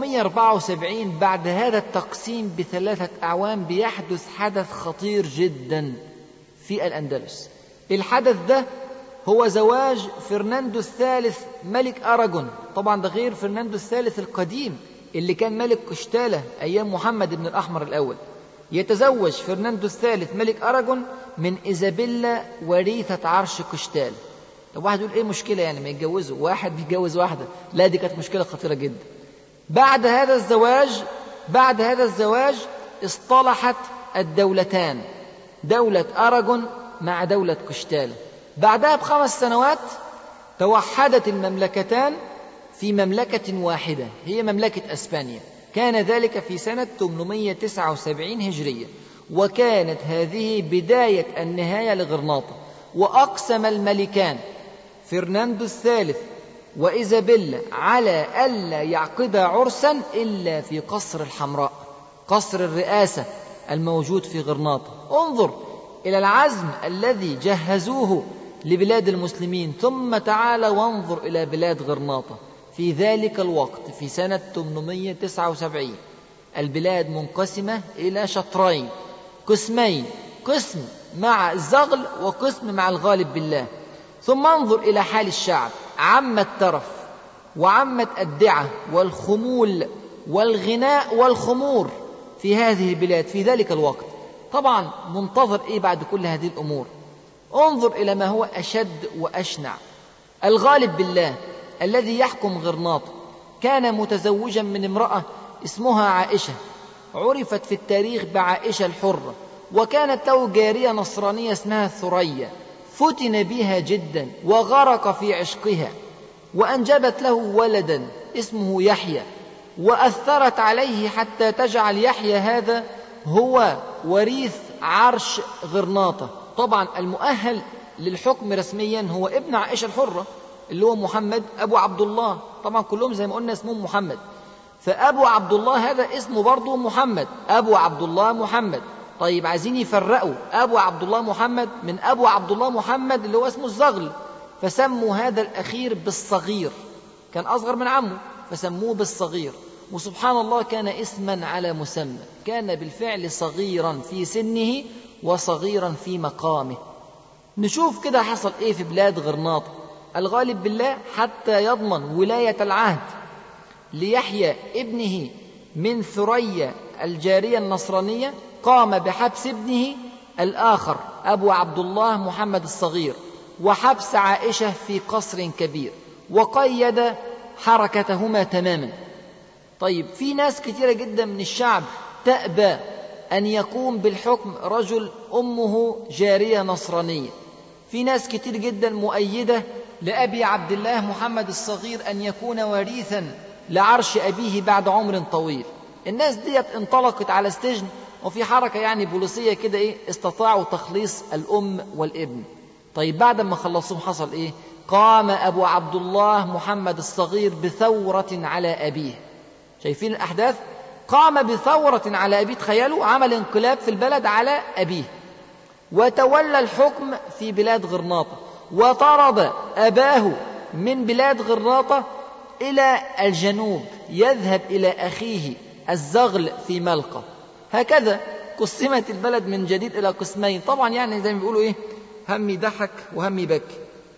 774 بعد هذا التقسيم ب3 أعوام بيحدث حدث خطير جدا في الأندلس. الحدث ده هو زواج فرناندو الثالث ملك أراغون. طبعا ده غير فرناندو الثالث القديم اللي كان ملك قشتالة أيام محمد بن الأحمر الأول. يتزوج فرناندو الثالث ملك أراغون من إيزابيلا وريثة عرش قشتالة. طب واحد يقول إيه مشكلة يعني ما يتجوزوا واحد بيتجوز واحدة؟ لا، دي كانت مشكلة خطيرة جدا. بعد هذا الزواج اصطلحت الدولتان، دولة أراغون مع دولة قشتالة. بعدها ب5 سنوات توحدت المملكتان في مملكة واحدة هي مملكة أسبانيا. كان ذلك في سنة 879 هجرية، وكانت هذه بداية النهاية لغرناطة. وأقسم الملكان فرناندو الثالث وإيزابيلا على ألا يعقدا عرسا إلا في قصر الحمراء، قصر الرئاسة الموجود في غرناطة. انظر إلى العزم الذي جهزوه لبلاد المسلمين، ثم تعال وانظر إلى بلاد غرناطة في ذلك الوقت في سنة 879. البلاد منقسمة إلى شطرين، قسمين، قسم مع الزغل وقسم مع الغالب بالله. ثم انظر إلى حال الشعب، عم الترف وعمت الدعة والخمول والغناء والخمور في هذه البلاد في ذلك الوقت. طبعا منتظر إيه بعد كل هذه الأمور؟ انظر إلى ما هو أشد وأشنع. الغالب بالله الذي يحكم غرناطة كان متزوجا من امرأة اسمها عائشة، عرفت في التاريخ بعائشة الحرة، وكانت له جارية نصرانية اسمها ثريا، فتن بها جدا وغرق في عشقها، وأنجبت له ولدا اسمه يحيى، وأثرت عليه حتى تجعل يحيى هذا هو وريث عرش غرناطة. طبعا المؤهل للحكم رسميا هو ابن عائشة الحرة اللي هو محمد أبو عبد الله. طبعا كلهم زي ما قلنا اسمهم محمد، فأبو عبد الله هذا اسمه برضه محمد، أبو عبد الله محمد. طيب عايزين يفرقوا أبو عبد الله محمد من أبو عبد الله محمد اللي هو اسمه الزغل، فسموا هذا الأخير بالصغير، كان أصغر من عمه فسموه بالصغير. وسبحان الله كان اسما على مسمى، كان بالفعل صغيرا في سنه وصغيرا في مقامه. نشوف كده حصل ايه في بلاد غرناطة. الغالب بالله حتى يضمن ولاية العهد ليحيى ابنه من ثريا الجارية النصرانية قام بحبس ابنه الآخر أبو عبد الله محمد الصغير، وحبس عائشة في قصر كبير، وقيد حركتهما تماما. طيب في ناس كثيرة جدا من الشعب تأبى أن يقوم بالحكم رجل أمه جارية نصرانية. في ناس كتير جدا مؤيدة لأبي عبد الله محمد الصغير أن يكون وريثا لعرش أبيه بعد عمر طويل. الناس ديت انطلقت على السجن، وفي حركة يعني بوليسية كده استطاعوا تخليص الأم والابن. طيب بعد ما خلصوهم حصل إيه؟ قام أبو عبد الله محمد الصغير بثورة على أبيه. شايفين الأحداث؟ قام بثورة على أبيه، تخيلوا، عمل انقلاب في البلد على أبيه، وتولى الحكم في بلاد غرناطة، وطرد أباه من بلاد غرناطة إلى الجنوب يذهب إلى أخيه الزغل في ملقا. هكذا قسمت البلد من جديد إلى قسمين. طبعا يعني زي ما بيقولوا همي ضحك وهمي بكي.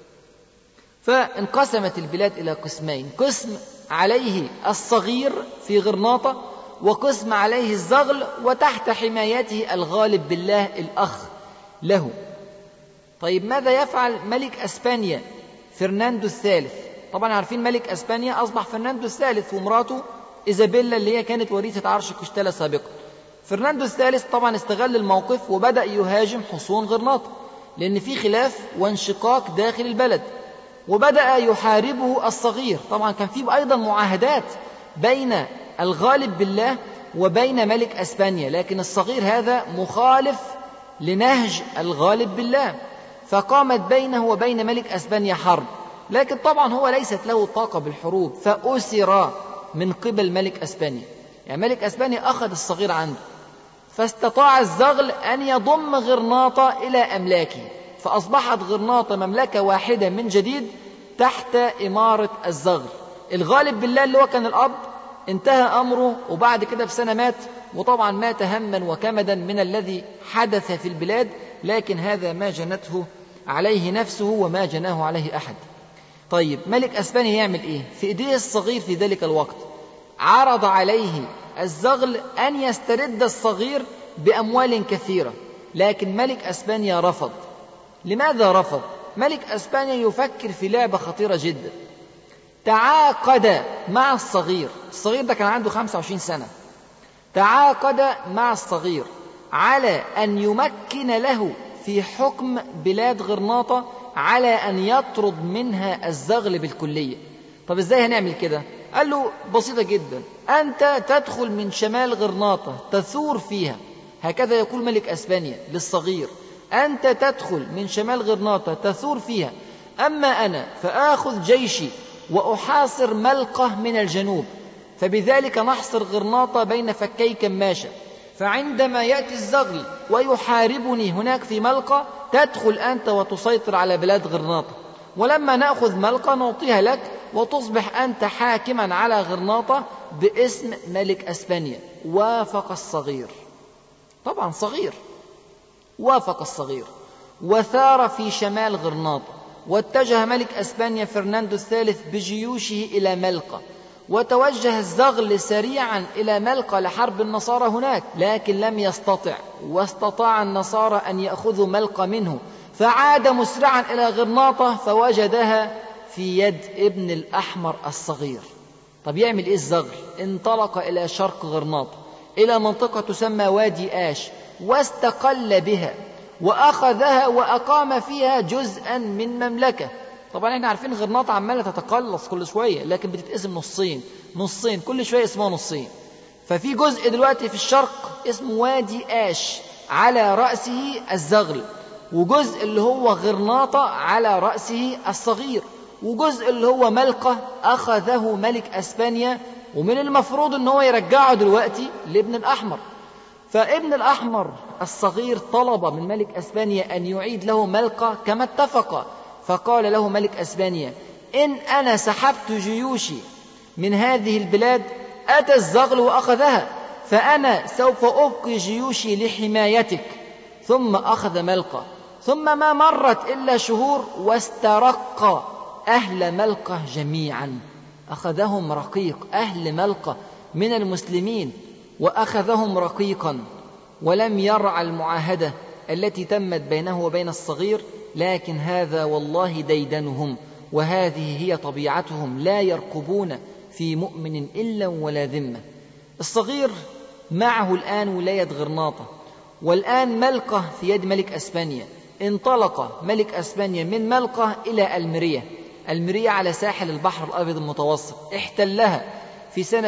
فانقسمت البلاد إلى قسمين، قسم عليه الصغير في غرناطة، وقسم عليه الزغل وتحت حمايته الغالب بالله الأخ له. طيب ماذا يفعل ملك أسبانيا فرناندو الثالث؟ طبعا عارفين ملك أسبانيا أصبح فرناندو الثالث، ومراته إيزابيلا اللي هي كانت وريثة عرش كشتالة سابقا. فرناندو الثالث طبعا استغل الموقف وبدأ يهاجم حصون غرناطة، لأن في خلاف وانشقاق داخل البلد، وبدأ يحاربه الصغير. طبعا كان في أيضا معاهدات بين الغالب بالله وبين ملك أسبانيا، لكن الصغير هذا مخالف لنهج الغالب بالله، فقامت بينه وبين ملك أسبانيا حرب، لكن طبعا هو ليست له طاقة بالحروب، فأسر من قبل ملك أسبانيا. يعني ملك أسبانيا أخذ الصغير عنده، فاستطاع الزغل أن يضم غرناطة إلى أملاكه، فأصبحت غرناطة مملكة واحدة من جديد تحت إمارة الزغل. الغالب بالله اللي هو كان الأب انتهى أمره، وبعد كده بسنة مات، وطبعا مات هما وكمدا من الذي حدث في البلاد، لكن هذا ما جنته عليه نفسه وما جناه عليه أحد. طيب ملك أسبانيا يعمل إيه؟ في إيديه الصغير في ذلك الوقت عرض عليه الزغل أن يسترد الصغير بأموال كثيرة، لكن ملك أسبانيا رفض. لماذا رفض؟ ملك أسبانيا يفكر في لعبة خطيرة جدا. تعاقد مع الصغير ده كان عنده 25 سنة، تعاقد مع الصغير على أن يمكن له في حكم بلاد غرناطة، على أن يطرد منها الزغل بالكلية. طب إزاي هنعمل كده؟ قال له بسيطة جدا، أنت تدخل من شمال غرناطة تثور فيها، هكذا يقول ملك أسبانيا للصغير، أنت تدخل من شمال غرناطة تثور فيها، أما أنا فآخذ جيشي وأحاصر ملقة من الجنوب، فبذلك نحصر غرناطة بين فكي كماشة، فعندما يأتي الزغل ويحاربني هناك في ملقة تدخل أنت وتسيطر على بلاد غرناطة، ولما نأخذ ملقة نعطيها لك وتصبح أنت حاكما على غرناطة باسم ملك أسبانيا. وافق الصغير، طبعا صغير، وافق الصغير وثار في شمال غرناطة، واتجه ملك أسبانيا فرناندو الثالث بجيوشه إلى ملقة، وتوجه الزغل سريعا إلى ملقة لحرب النصارى هناك، لكن لم يستطع، واستطاع النصارى أن يأخذوا ملقة منه، فعاد مسرعا إلى غرناطة فوجدها في يد ابن الأحمر الصغير. طب يعمل إيه الزغل؟ انطلق إلى شرق غرناطة إلى منطقة تسمى وادي آش، واستقل بها وأخذها وأقام فيها جزءا من مملكة. طبعا احنا عارفين غرناطة عمالة تتقلص كل شوية، لكن بتتقسم نصين كل شوية اسمها نصين. ففي جزء دلوقتي في الشرق اسمه وادي آش على رأسه الزغل، وجزء اللي هو غرناطة على رأسه الصغير، وجزء اللي هو ملقة أخذه ملك أسبانيا، ومن المفروض أنه هو يرجعه دلوقتي لابن الأحمر. فابن الأحمر الصغير طلب من ملك أسبانيا أن يعيد له ملقة كما اتفق، فقال له ملك أسبانيا: إن أنا سحبت جيوشي من هذه البلاد أتى الزغل وأخذها، فأنا سوف أبقي جيوشي لحمايتك. ثم أخذ ملقة، ثم ما مرت إلا شهور واسترق أهل ملقة جميعا، أخذهم رقيق، أهل ملقة من المسلمين وأخذهم رقيقا، ولم يرعى المعاهدة التي تمت بينه وبين الصغير، لكن هذا والله ديدنهم، وهذه هي طبيعتهم، لا يرقبون في مؤمن إلا ولا ذمة. الصغير معه الآن ولاية غرناطة، والآن ملقة في يد ملك أسبانيا. انطلق ملك أسبانيا من ملقة إلى المرية على ساحل البحر الأبيض المتوسط، احتلها في سنة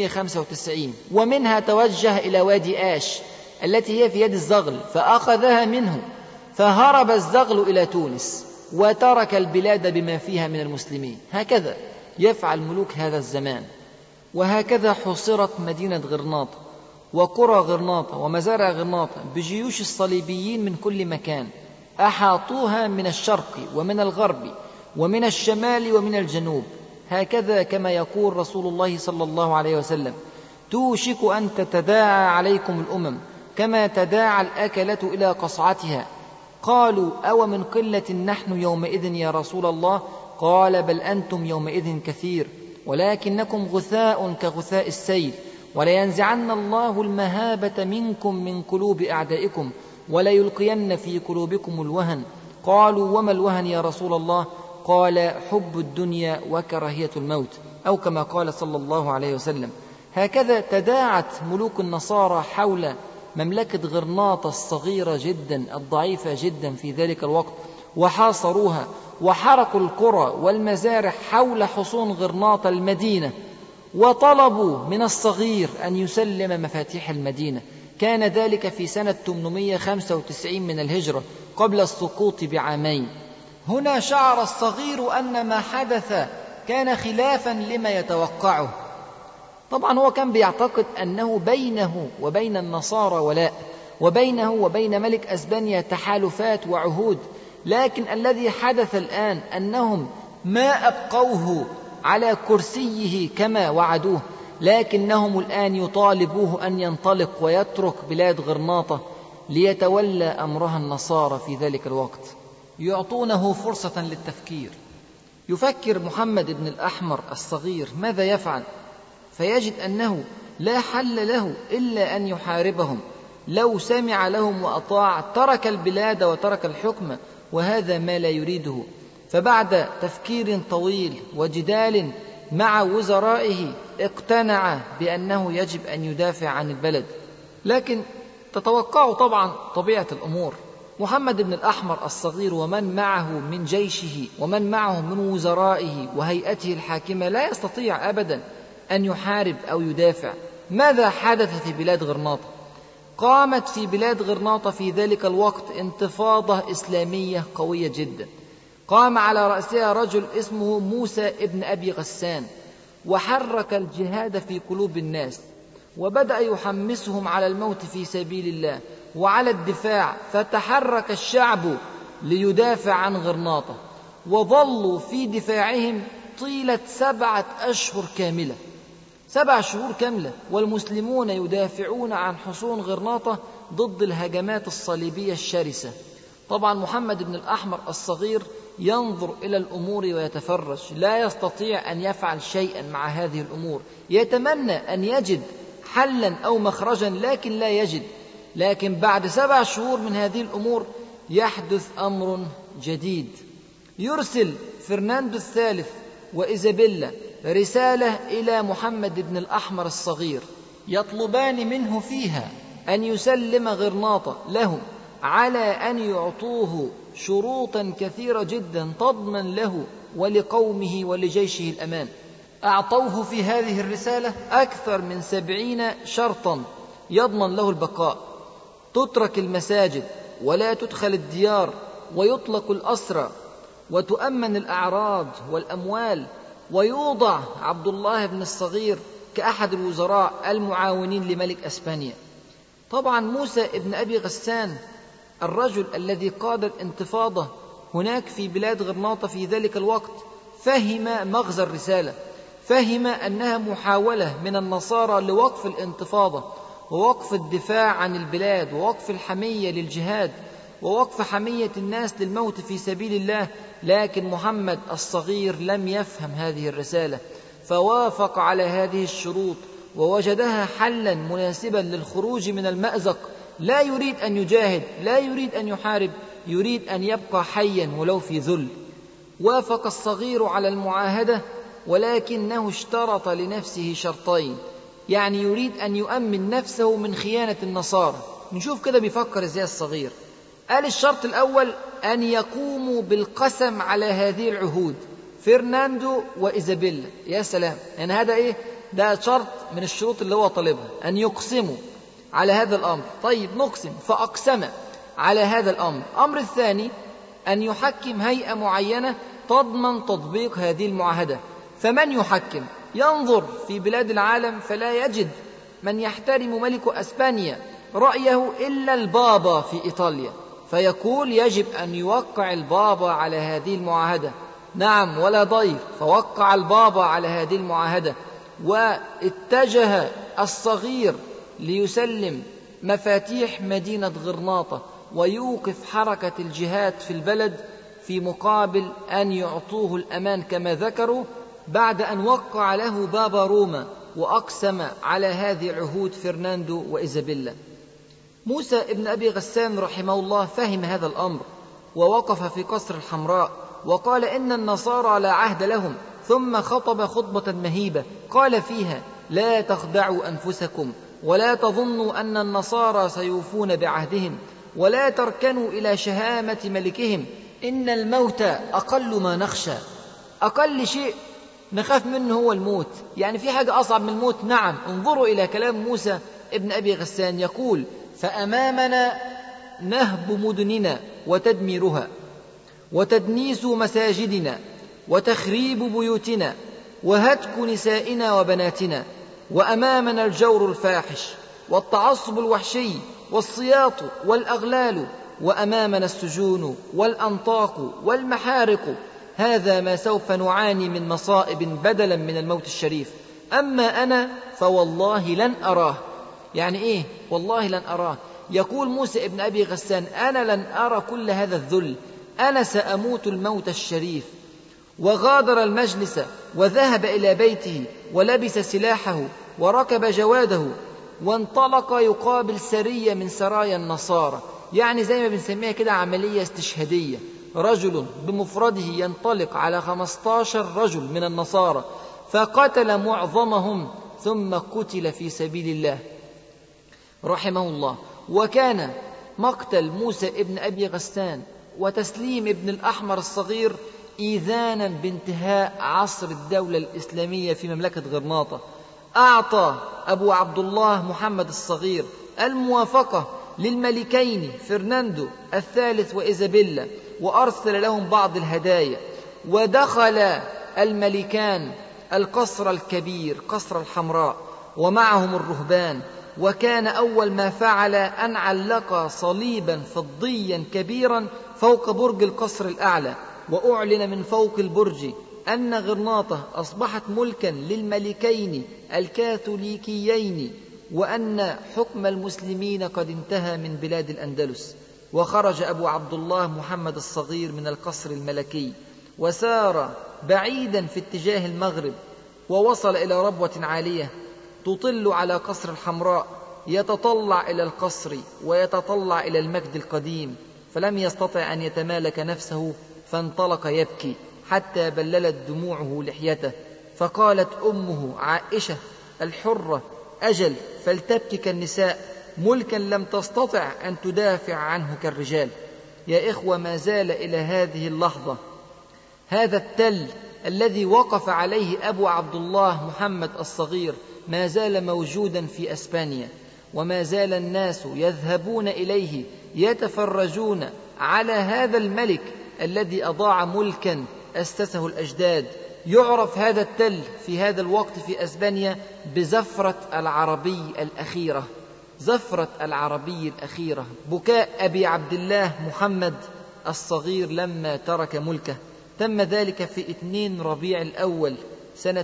895، ومنها توجه إلى وادي آش التي هي في يد الزغل فأخذها منه، فهرب الزغل إلى تونس وترك البلاد بما فيها من المسلمين. هكذا يفعل ملوك هذا الزمان. وهكذا حصرت مدينة غرناطة وقرى غرناطة ومزارع غرناطة بجيوش الصليبيين من كل مكان، أحاطوها من الشرق ومن الغرب ومن الشمال ومن الجنوب. هكذا كما يقول رسول الله صلى الله عليه وسلم: توشك أن تتداعى عليكم الأمم كما تداعى الأكلة إلى قصعتها. قالوا: أو من قلة نحن يومئذ يا رسول الله؟ قال: بل أنتم يومئذ كثير، ولكنكم غثاء كغثاء السيل، ولينزعن الله المهابة منكم من قلوب أعدائكم، وليلقين في قلوبكم الوهن. قالوا: وما الوهن يا رسول الله؟ قال: حب الدنيا وكراهية الموت، أو كما قال صلى الله عليه وسلم. هكذا تداعت ملوك النصارى حول مملكة غرناطة الصغيرة جدا الضعيفة جدا في ذلك الوقت، وحاصروها وحرقوا القرى والمزارع حول حصون غرناطة المدينة، وطلبوا من الصغير أن يسلم مفاتيح المدينة. كان ذلك في سنة 895 من الهجرة قبل السقوط بعامين. هنا شعر الصغير أن ما حدث كان خلافا لما يتوقعه. طبعا هو كان بيعتقد أنه بينه وبين النصارى ولاء، وبينه وبين ملك أسبانيا تحالفات وعهود، لكن الذي حدث الآن أنهم ما أبقوه على كرسيه كما وعدوه، لكنهم الآن يطالبوه أن ينطلق ويترك بلاد غرناطة ليتولى أمرها النصارى في ذلك الوقت. يعطونه فرصة للتفكير. يفكر محمد بن الأحمر الصغير ماذا يفعل، فيجد أنه لا حل له إلا أن يحاربهم. لو سمع لهم وأطاع ترك البلاد وترك الحكم، وهذا ما لا يريده. فبعد تفكير طويل وجدال مع وزرائه اقتنع بأنه يجب أن يدافع عن البلد. لكن تتوقع طبعا طبيعة الأمور، محمد بن الأحمر الصغير ومن معه من جيشه ومن معه من وزرائه وهيئته الحاكمة لا يستطيع أبدا أن يحارب أو يدافع. ماذا حدث في بلاد غرناطة؟ قامت في بلاد غرناطة في ذلك الوقت انتفاضة إسلامية قوية جدا، قام على رأسها رجل اسمه موسى ابن أبي غسان، وحرك الجهاد في قلوب الناس، وبدأ يحمسهم على الموت في سبيل الله وعلى الدفاع. فتحرك الشعب ليدافع عن غرناطة، وظلوا في دفاعهم طيلة 7 أشهر كاملة، 7 شهور كاملة، والمسلمون يدافعون عن حصون غرناطة ضد الهجمات الصليبية الشرسة. طبعا محمد بن الأحمر الصغير ينظر إلى الأمور ويتفرج، لا يستطيع أن يفعل شيئا مع هذه الأمور، يتمنى أن يجد حلا أو مخرجا لكن لا يجد. لكن بعد 7 شهور من هذه الأمور يحدث أمر جديد. يرسل فرناندو الثالث وإيزابيلا رسالة إلى محمد بن الأحمر الصغير، يطلبان منه فيها أن يسلم غرناطة لهم على أن يعطوه شروطا كثيرة جدا تضمن له ولقومه ولجيشه الأمان. أعطوه في هذه الرسالة أكثر من 70 شرطا يضمن له البقاء: تترك المساجد ولا تدخل الديار، ويطلق الأسرى، وتؤمن الأعراض والأموال، ويوضع عبد الله بن الصغير كأحد الوزراء المعاونين لملك أسبانيا. طبعا موسى ابن أبي غسان الرجل الذي قاد الانتفاضة هناك في بلاد غرناطة في ذلك الوقت فهم مغزى الرسالة، فهم أنها محاولة من النصارى لوقف الانتفاضة ووقف الدفاع عن البلاد ووقف الحمية للجهاد ووقف حمية الناس للموت في سبيل الله. لكن محمد الصغير لم يفهم هذه الرسالة، فوافق على هذه الشروط ووجدها حلا مناسبا للخروج من المأزق. لا يريد أن يجاهد، لا يريد أن يحارب، يريد أن يبقى حيا ولو في ذل. وافق الصغير على المعاهدة، ولكنه اشترط لنفسه شرطين، يعني يريد أن يؤمن نفسه من خيانة النصارى. نشوف كده بيفكر ازاي الصغير. قال الشرط الأول أن يقوموا بالقسم على هذه العهود، فرناندو وإيزابيلا. يا سلام، يعني هذا إيه؟ ده شرط من الشروط اللي هو طالبها، أن يقسموا على هذا الأمر. طيب نقسم، فأقسم على هذا الأمر. الأمر الثاني أن يحكم هيئة معينة تضمن تطبيق هذه المعاهدة. فمن يحكم؟ ينظر في بلاد العالم فلا يجد من يحترم ملك أسبانيا رأيه إلا البابا في إيطاليا، فيقول يجب أن يوقع البابا على هذه المعاهدة. نعم ولا ضير، فوقع البابا على هذه المعاهدة. واتجه الصغير ليسلم مفاتيح مدينة غرناطة ويوقف حركة الجهاد في البلد، في مقابل أن يعطوه الأمان كما ذكروا، بعد أن وقع له بابا روما وأقسم على هذه العهود فرناندو وإيزابيلا. موسى ابن أبي غسان رحمه الله فهم هذا الأمر، ووقف في قصر الحمراء وقال إن النصارى لا عهد لهم، ثم خطب خطبة مهيبة قال فيها: لا تخدعوا أنفسكم ولا تظنوا أن النصارى سيوفون بعهدهم، ولا تركنوا إلى شهامة ملكهم، إن الموت أقل ما نخشى. أقل شيء نخاف منه هو الموت، يعني في حاجة أصعب من الموت؟ نعم. انظروا إلى كلام موسى ابن أبي غسان يقول: فأمامنا نهب مدننا وتدميرها، وتدنيس مساجدنا، وتخريب بيوتنا، وهتك نسائنا وبناتنا، وأمامنا الجور الفاحش والتعصب الوحشي والسياط والأغلال، وأمامنا السجون والأنطاق والمحارق. هذا ما سوف نعاني من مصائب بدلا من الموت الشريف. أما أنا فوالله لن أراه. يعني إيه والله لن أراه؟ يقول موسى ابن أبي غسان: أنا لن أرى كل هذا الذل، أنا سأموت الموت الشريف. وغادر المجلس وذهب إلى بيته ولبس سلاحه وركب جواده وانطلق يقابل سرية من سرايا النصارى، يعني زي ما بنسميها كده عملية استشهادية. رجل بمفرده ينطلق على 15 رجل من النصارى، فقتل معظمهم ثم قتل في سبيل الله رحمه الله. وكان مقتل موسى ابن أبي غسان وتسليم ابن الأحمر الصغير إيذانا بانتهاء عصر الدولة الإسلامية في مملكة غرناطة. أعطى أبو عبد الله محمد الصغير الموافقة للملكين فرناندو الثالث وإيزابيلا، وأرسل لهم بعض الهدايا، ودخل الملكان القصر الكبير قصر الحمراء ومعهم الرهبان. وكان أول ما فعل أن علق صليبا فضيا كبيرا فوق برج القصر الأعلى، وأعلن من فوق البرج أن غرناطة أصبحت ملكا للملكين الكاثوليكيين، وأن حكم المسلمين قد انتهى من بلاد الأندلس. وخرج أبو عبد الله محمد الصغير من القصر الملكي وسار بعيدا في اتجاه المغرب، ووصل إلى ربوة عالية تطل على قصر الحمراء، يتطلع إلى القصر ويتطلع إلى المجد القديم، فلم يستطع أن يتمالك نفسه، فانطلق يبكي حتى بللت دموعه لحيته. فقالت أمه عائشة الحرة: أجل فلتبكي كالنساء، ملكا لم تستطع أن تدافع عنه كالرجال. يا إخوة، ما زال إلى هذه اللحظة هذا التل الذي وقف عليه أبو عبد الله محمد الصغير ما زال موجودا في أسبانيا، وما زال الناس يذهبون إليه يتفرجون على هذا الملك الذي أضاع ملكا أسسه الأجداد. يعرف هذا التل في هذا الوقت في أسبانيا بزفرة العربي الأخيرة، زفرة العربي الأخيرة، بكاء أبي عبد الله محمد الصغير لما ترك ملكه. تم ذلك في 2 ربيع الأول سنة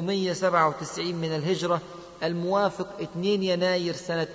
897 من الهجرة، الموافق 2 يناير سنة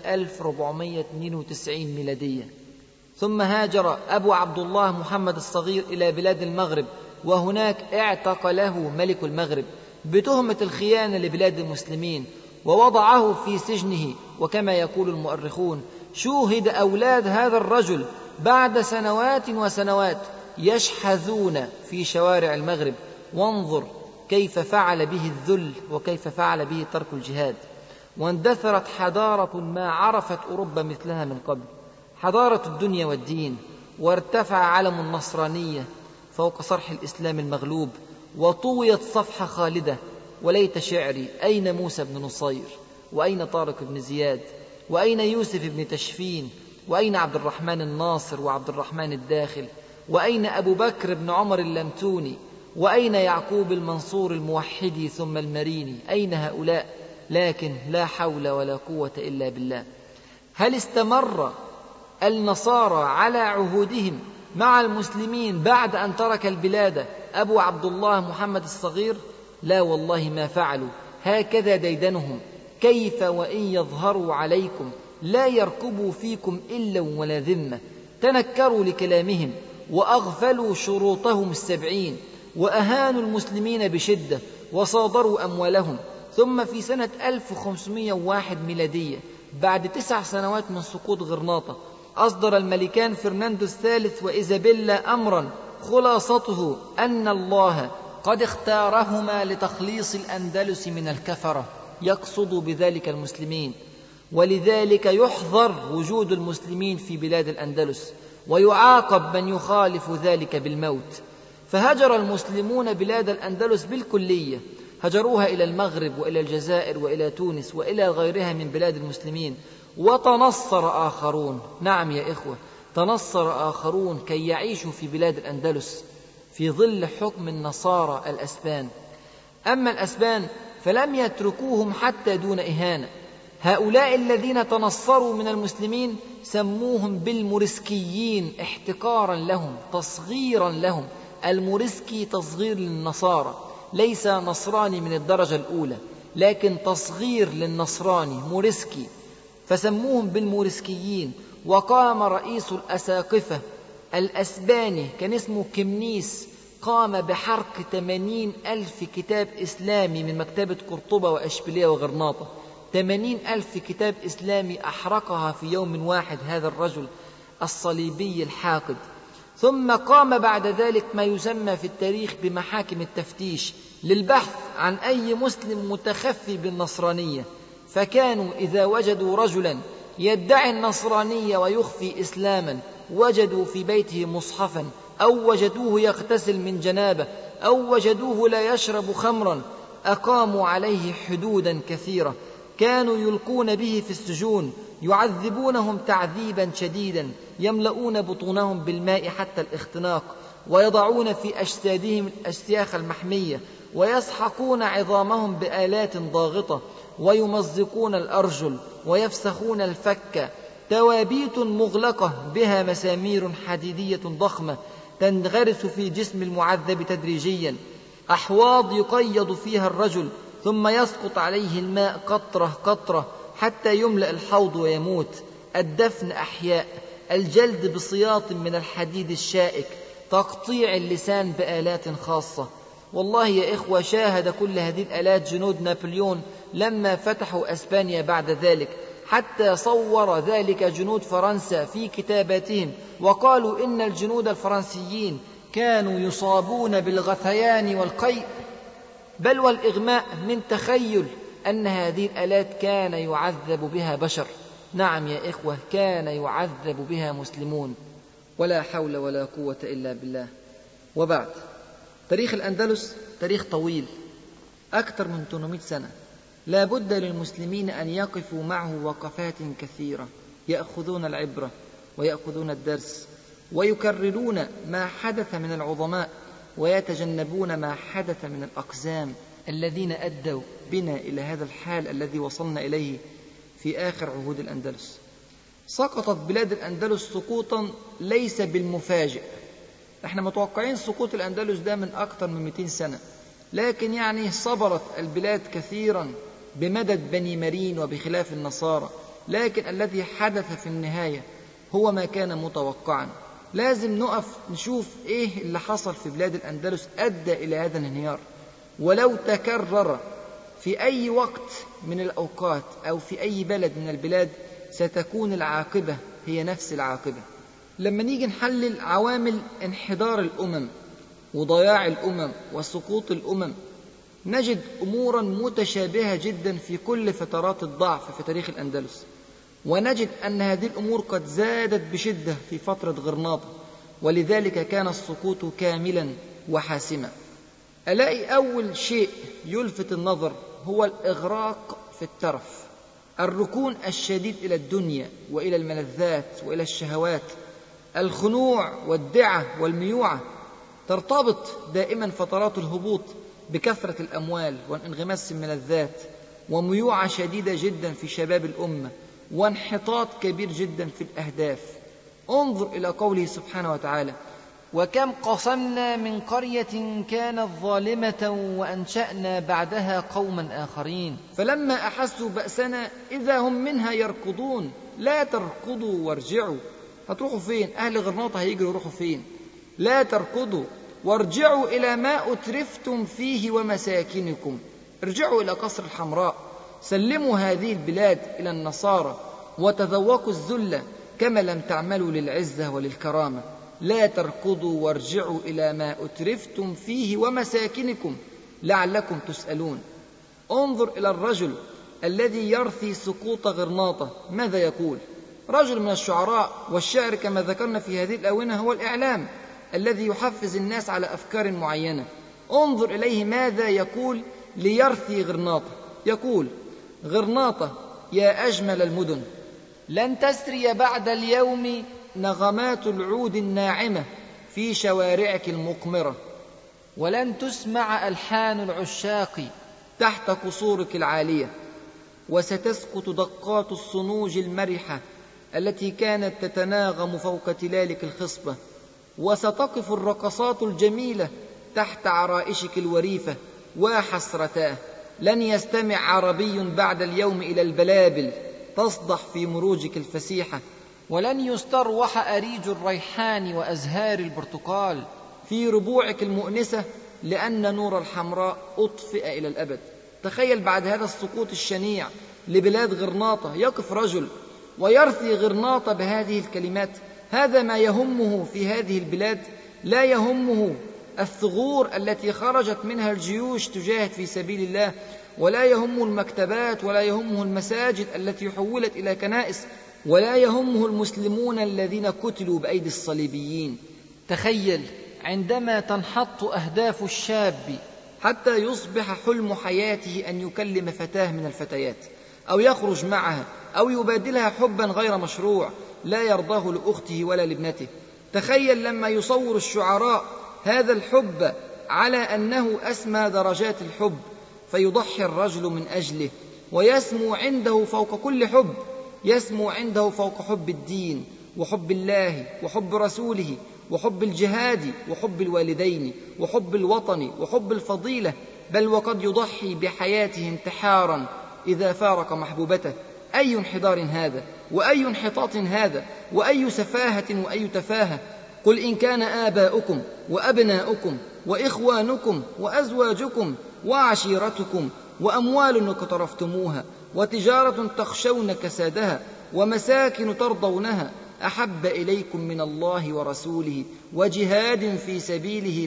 1492 ميلادية. ثم هاجر أبو عبد الله محمد الصغير إلى بلاد المغرب، وهناك اعتقله ملك المغرب بتهمة الخيانة لبلاد المسلمين، ووضعه في سجنه. وكما يقول المؤرخون: شوهد أولاد هذا الرجل بعد سنوات وسنوات يشحذون في شوارع المغرب. وانظر كيف فعل به الذل، وكيف فعل به ترك الجهاد. واندثرت حضارة ما عرفت أوروبا مثلها من قبل، حضارة الدنيا والدين، وارتفع علم النصرانية فوق صرح الإسلام المغلوب، وطويت صفحة خالدة. وليت شعري: أين موسى بن نصير؟ وأين طارق بن زياد؟ وأين يوسف بن تشفين؟ وأين عبد الرحمن الناصر وعبد الرحمن الداخل؟ وأين أبو بكر بن عمر اللمتوني؟ وأين يعقوب المنصور الموحدي ثم المريني؟ أين هؤلاء؟ لكن لا حول ولا قوة إلا بالله. هل استمر النصارى على عهودهم مع المسلمين بعد أن ترك البلاد أبو عبد الله محمد الصغير؟ لا والله ما فعلوا. هكذا ديدنهم: كيف وإن يظهروا عليكم لا يرقبوا فيكم إلا ولا ذمة. تنكروا لكلامهم وأغفلوا شروطهم 70، وأهانوا المسلمين بشدة وصادروا أموالهم. ثم في سنة 1501 ميلادية، بعد 9 سنوات من سقوط غرناطة، أصدر الملكان فرناندو الثالث وإيزابيلا أمرا خلاصته أن الله قد اختارهما لتخليص الأندلس من الكفرة، يقصد بذلك المسلمين، ولذلك يحظر وجود المسلمين في بلاد الأندلس، ويعاقب من يخالف ذلك بالموت. فهجر المسلمون بلاد الأندلس بالكلية، هجروها إلى المغرب وإلى الجزائر وإلى تونس وإلى غيرها من بلاد المسلمين. وتنصر آخرون، نعم يا إخوة، تنصر آخرون كي يعيشوا في بلاد الأندلس في ظل حكم النصارى الأسبان. أما الأسبان فلم يتركوهم حتى دون إهانة. هؤلاء الذين تنصروا من المسلمين سموهم بالموريسكيين احتقارا لهم، تصغيرا لهم. الموريسكي تصغير للنصارى، ليس نصراني من الدرجة الأولى، لكن تصغير للنصراني، موريسكي، فسموهم بالموريسكيين. وقام رئيس الأساقفة الأسباني كان اسمه كمنيس، قام بحرق 80,000 كتاب إسلامي من مكتبة قرطبة وأشبيلية وغرناطة. 80,000 كتاب إسلامي أحرقها في يوم واحد هذا الرجل الصليبي الحاقد. ثم قام بعد ذلك ما يسمى في التاريخ بمحاكم التفتيش للبحث عن أي مسلم متخفي بالنصرانية. فكانوا إذا وجدوا رجلا يدعي النصرانية ويخفي إسلاما، وجدوا في بيته مصحفا، أو وجدوه يغتسل من جنابه، أو وجدوه لا يشرب خمرا، أقاموا عليه حدودا كثيرة. كانوا يلقون به في السجون، يعذبونهم تعذيبا شديدا، يملؤون بطونهم بالماء حتى الاختناق، ويضعون في أجسادهم الأشياخ المحمية، ويسحقون عظامهم بآلات ضاغطة، ويمزقون الأرجل، ويفسخون الفك. توابيت مغلقة بها مسامير حديدية ضخمة تنغرس في جسم المعذب تدريجيا، أحواض يقيض فيها الرجل ثم يسقط عليه الماء قطرة قطرة حتى يملأ الحوض ويموت. الدفن أحياء، الجلد بسياط من الحديد الشائك، تقطيع اللسان بآلات خاصة. والله يا إخوة شاهد كل هذه الآلات جنود نابليون لما فتحوا أسبانيا بعد ذلك، حتى صور ذلك جنود فرنسا في كتاباتهم، وقالوا إن الجنود الفرنسيين كانوا يصابون بالغثيان والقيء بل والإغماء من تخيل أن هذه الآلات كان يعذب بها بشر. نعم يا إخوة، كان يعذب بها مسلمون. ولا حول ولا قوة إلا بالله. وبعد، تاريخ الأندلس تاريخ طويل، أكثر من 800 سنة. لا بد للمسلمين أن يقفوا معه وقفات كثيرة، يأخذون العبرة ويأخذون الدرس، ويكررون ما حدث من العظماء، ويتجنبون ما حدث من الأقزام الذين أدوا بنا إلى هذا الحال الذي وصلنا إليه في آخر عهود الأندلس. سقطت بلاد الأندلس سقوطا ليس بالمفاجئ. احنا متوقعين سقوط الأندلس ده من أكثر من 200 سنة، لكن يعني صبرت البلاد كثيرا بمدد بني مرين وبخلاف النصارى، لكن الذي حدث في النهاية هو ما كان متوقعا. لازم نقف نشوف ايه اللي حصل في بلاد الأندلس أدى إلى هذا الانهيار. ولو تكرر في أي وقت من الأوقات أو في أي بلد من البلاد ستكون العاقبة هي نفس العاقبة. لما نيجي نحلل عوامل انحدار الأمم وضياع الأمم وسقوط الأمم، نجد أمورا متشابهة جدا في كل فترات الضعف في تاريخ الأندلس، ونجد أن هذه الأمور قد زادت بشدة في فترة غرناطة، ولذلك كان السقوط كاملا وحاسما. ألاقي أول شيء يلفت النظر هو الإغراق في الترف، الركون الشديد إلى الدنيا وإلى الملذات وإلى الشهوات، الخنوع والدعة والميوعة. ترتبط دائما فترات الهبوط بكثرة الأموال وانغماس الملذات، وميوعة شديدة جدا في شباب الأمة، وانحطاط كبير جدا في الأهداف. انظر إلى قوله سبحانه وتعالى: وكم قصمنا من قرية كانت ظالمة وأنشأنا بعدها قوما آخرين فلما أحسوا بأسنا إذا هم منها يركضون. لا تركضوا وارجعوا. هتروحوا فين؟ أهل غرناطة هيجروا يروحوا فين؟ لا تركضوا وارجعوا إلى ما أترفتم فيه ومساكنكم. ارجعوا إلى قصر الحمراء، سلموا هذه البلاد إلى النصارى وتذوقوا الذلة. كما لم تعملوا للعزة وللكرامة. لا تركضوا وارجعوا إلى ما أترفتم فيه ومساكنكم لعلكم تسألون. انظر إلى الرجل الذي يرثي سقوط غرناطة، ماذا يقول؟ رجل من الشعراء، والشعر كما ذكرنا في هذه الآونة هو الإعلام الذي يحفز الناس على أفكار معينة. انظر إليه ماذا يقول ليرثي غرناطة. يقول: غرناطة يا أجمل المدن، لن تسري بعد اليوم نغمات العود الناعمة في شوارعك المقمرة، ولن تسمع ألحان العشاق تحت قصورك العالية، وستسقط دقات الصنوج المرحة التي كانت تتناغم فوق تلالك الخصبة، وستقف الرقصات الجميلة تحت عرائشك الوريفة. وحسرتاه، لن يستمع عربي بعد اليوم إلى البلابل تصدح في مروجك الفسيحة، ولن يستروح أريج الريحان وأزهار البرتقال في ربوعك المؤنسة، لأن نور الحمراء أطفئ إلى الأبد. تخيل بعد هذا السقوط الشنيع لبلاد غرناطة يقف رجل ويرثي غرناطة بهذه الكلمات. هذا ما يهمه في هذه البلاد، لا يهمه الثغور التي خرجت منها الجيوش تجاهد في سبيل الله، ولا يهمه المكتبات، ولا يهمه المساجد التي حولت إلى كنائس، ولا يهمه المسلمون الذين قتلوا بأيدي الصليبيين. تخيل عندما تنحط أهداف الشاب حتى يصبح حلم حياته أن يكلم فتاة من الفتيات، أو يخرج معها، أو يبادلها حبا غير مشروع لا يرضاه لأخته ولا لابنته. تخيل لما يصور الشعراء هذا الحب على أنه أسمى درجات الحب، فيضحي الرجل من أجله، ويسمو عنده فوق كل حب، يسمو عنده فوق حب الدين وحب الله وحب رسوله وحب الجهاد وحب الوالدين وحب الوطن وحب الفضيلة، بل وقد يضحي بحياته انتحارا إذا فارق محبوبته. أي انحدار هذا، وأي انحطاط هذا، وأي سفاهة وأي تفاهة. قل إن كان آباؤكم وأبناؤكم وإخوانكم وأزواجكم وعشيرتكم وأموال اقترفتموها وتجارة تخشون كسادها ومساكن ترضونها أحب إليكم من الله ورسوله وجهاد في سبيله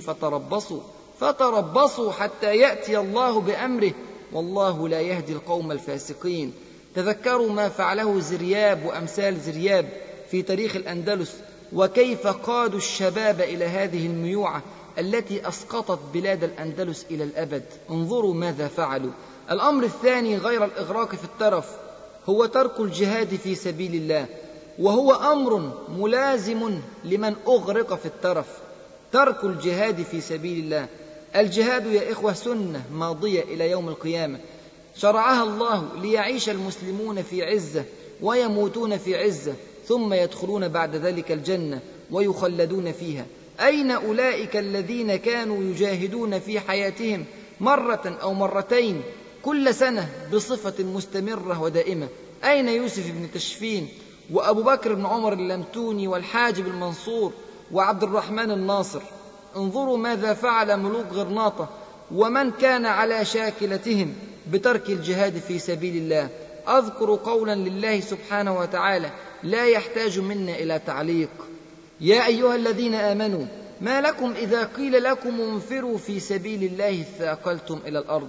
فتربصوا حتى يأتي الله بأمره والله لا يهدي القوم الفاسقين. تذكروا ما فعله زرياب وأمثال زرياب في تاريخ الأندلس، وكيف قادوا الشباب إلى هذه الميوعة التي أسقطت بلاد الأندلس إلى الأبد. انظروا ماذا فعلوا. الأمر الثاني غير الإغراق في الترف هو ترك الجهاد في سبيل الله، وهو أمر ملازم لمن أغرق في الترف. ترك الجهاد في سبيل الله. الجهاد يا إخوة سنة ماضية إلى يوم القيامة، شرعها الله ليعيش المسلمون في عزة ويموتون في عزة، ثم يدخلون بعد ذلك الجنة ويخلدون فيها. أين أولئك الذين كانوا يجاهدون في حياتهم مرة أو مرتين كل سنة بصفة مستمرة ودائمة؟ أين يوسف بن تشفين وأبو بكر بن عمر اللمتوني والحاجب المنصور وعبد الرحمن الناصر؟ انظروا ماذا فعل ملوك غرناطة ومن كان على شاكلتهم بترك الجهاد في سبيل الله. أذكر قولا لله سبحانه وتعالى لا يحتاج منا إلى تعليق: يا أيها الذين آمنوا ما لكم إذا قيل لكم انفروا في سبيل الله اثاقلتم إلى الأرض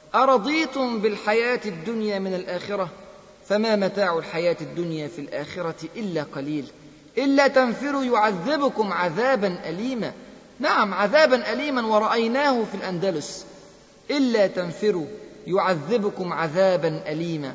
أرضيتم بالحياة الدنيا من الآخرة فما متاع الحياة الدنيا في الآخرة إلا قليل إلا تنفروا يعذبكم عذابا أليما. نعم، عذابا أليما، ورأيناه في الأندلس. إلا تنفروا يعذبكم عذابا أليما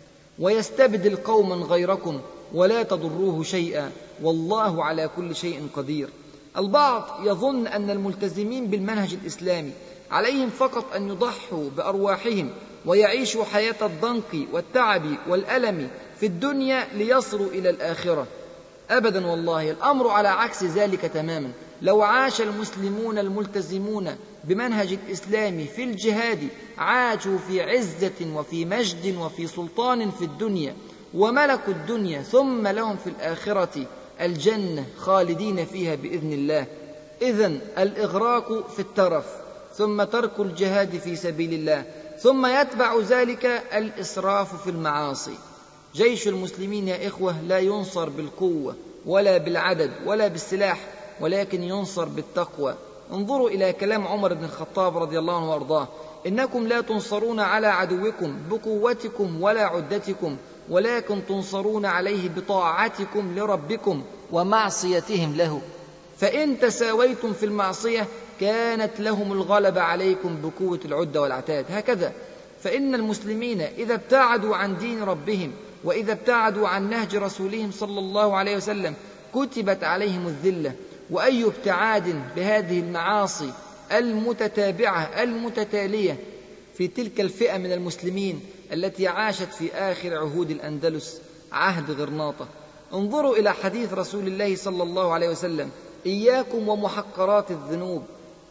ويستبدل قوما غيركم ولا تضروه شيئا والله على كل شيء قدير. البعض يظن أن الملتزمين بالمنهج الإسلامي عليهم فقط أن يضحوا بأرواحهم ويعيشوا حياة الضنك والتعب والألم في الدنيا ليصلوا إلى الآخرة. أبدا والله، الأمر على عكس ذلك تماما. لو عاش المسلمون الملتزمون بمنهج الإسلام في الجهاد عاشوا في عزة وفي مجد وفي سلطان في الدنيا وملكوا الدنيا، ثم لهم في الآخرة الجنة خالدين فيها بإذن الله. إذن الإغراق في الترف، ثم ترك الجهاد في سبيل الله، ثم يتبع ذلك الإسراف في المعاصي. جيش المسلمين يا إخوة لا ينصر بالقوة ولا بالعدد ولا بالسلاح، ولكن ينصر بالتقوى. انظروا إلى كلام عمر بن الخطاب رضي الله عنه وارضاه: إنكم لا تنصرون على عدوكم بقوتكم ولا عدتكم، ولكن تنصرون عليه بطاعتكم لربكم ومعصيتهم له، فإن تساويتم في المعصية كانت لهم الغلبة عليكم بقوة العدة والعتاد. هكذا فإن المسلمين إذا ابتعدوا عن دين ربهم وإذا ابتعدوا عن نهج رسولهم صلى الله عليه وسلم كتبت عليهم الذلة. وأي ابتعاد بهذه المعاصي المتتابعة المتتالية في تلك الفئة من المسلمين التي عاشت في آخر عهود الأندلس، عهد غرناطة. انظروا إلى حديث رسول الله صلى الله عليه وسلم: إياكم ومحقرات الذنوب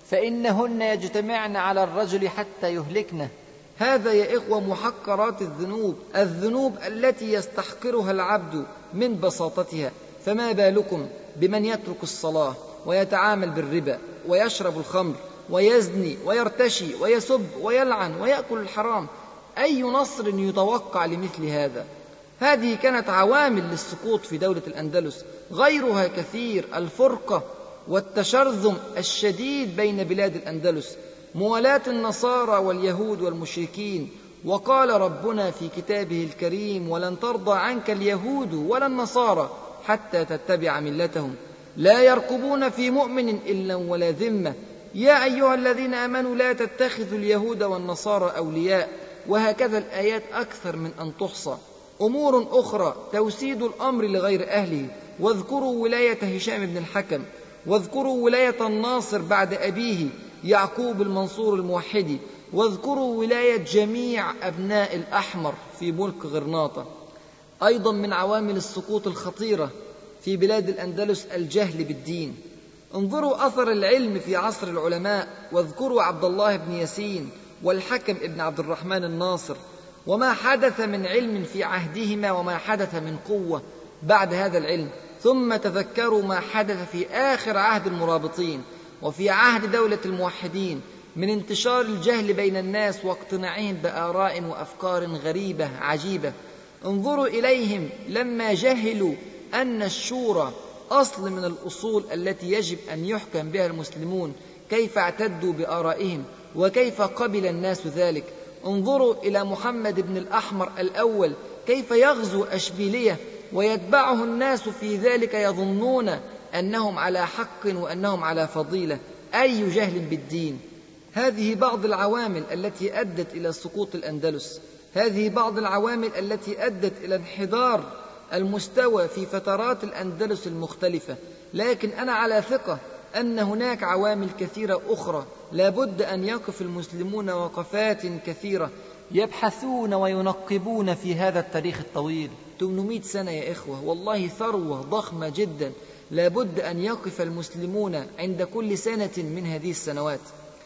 فإنهن يجتمعن على الرجل حتى يهلكنه. هذا يا إخوة محقرات الذنوب، الذنوب التي يستحقرها العبد من بساطتها. فما بالكم بمن يترك الصلاة ويتعامل بالربا ويشرب الخمر ويزني ويرتشي ويسب ويلعن ويأكل الحرام؟ أي نصر يتوقع لمثل هذا؟ هذه كانت عوامل للسقوط في دولة الأندلس، غيرها كثير: الفرقة والتشرذم الشديد بين بلاد الأندلس، موالاة النصارى واليهود والمشركين. وقال ربنا في كتابه الكريم: ولن ترضى عنك اليهود ولا النصارى حتى تتبع ملتهم، لا يرقبون في مؤمن إلا ولا ذمة، يا أيها الذين آمنوا لا تتخذوا اليهود والنصارى أولياء. وهكذا الآيات أكثر من أن تحصى. أمور أخرى: توسيد الأمر لغير أهله. واذكروا ولاية هشام بن الحكم، واذكروا ولاية الناصر بعد أبيه يعقوب المنصور الموحدي، واذكروا ولاية جميع أبناء الأحمر في ملك غرناطة. أيضا من عوامل السقوط الخطيرة في بلاد الأندلس الجهل بالدين. انظروا أثر العلم في عصر العلماء، واذكروا عبد الله بن ياسين والحكم ابن عبد الرحمن الناصر، وما حدث من علم في عهدهما وما حدث من قوة بعد هذا العلم. ثم تذكروا ما حدث في آخر عهد المرابطين وفي عهد دولة الموحدين من انتشار الجهل بين الناس واقتناعهم بآراء وأفكار غريبة عجيبة. انظروا إليهم لما جهلوا أن الشورى أصل من الأصول التي يجب أن يحكم بها المسلمون، كيف اعتدوا بآرائهم وكيف قبل الناس ذلك. انظروا إلى محمد بن الأحمر الأول كيف يغزو أشبيلية ويتبعه الناس في ذلك يظنون أنهم على حق وأنهم على فضيلة. أي جهل بالدين! هذه بعض العوامل التي أدت إلى سقوط الأندلس، هذه بعض العوامل التي أدت إلى انحدار المستوى في فترات الأندلس المختلفة. لكن أنا على ثقة أن هناك عوامل كثيرة أخرى لا بد أن يقف المسلمون وقفات كثيرة يبحثون وينقبون في هذا التاريخ الطويل. 800 سنة يا إخوة، والله ثروة ضخمة جدا لا بد أن يقف المسلمون عند كل سنة من هذه السنوات.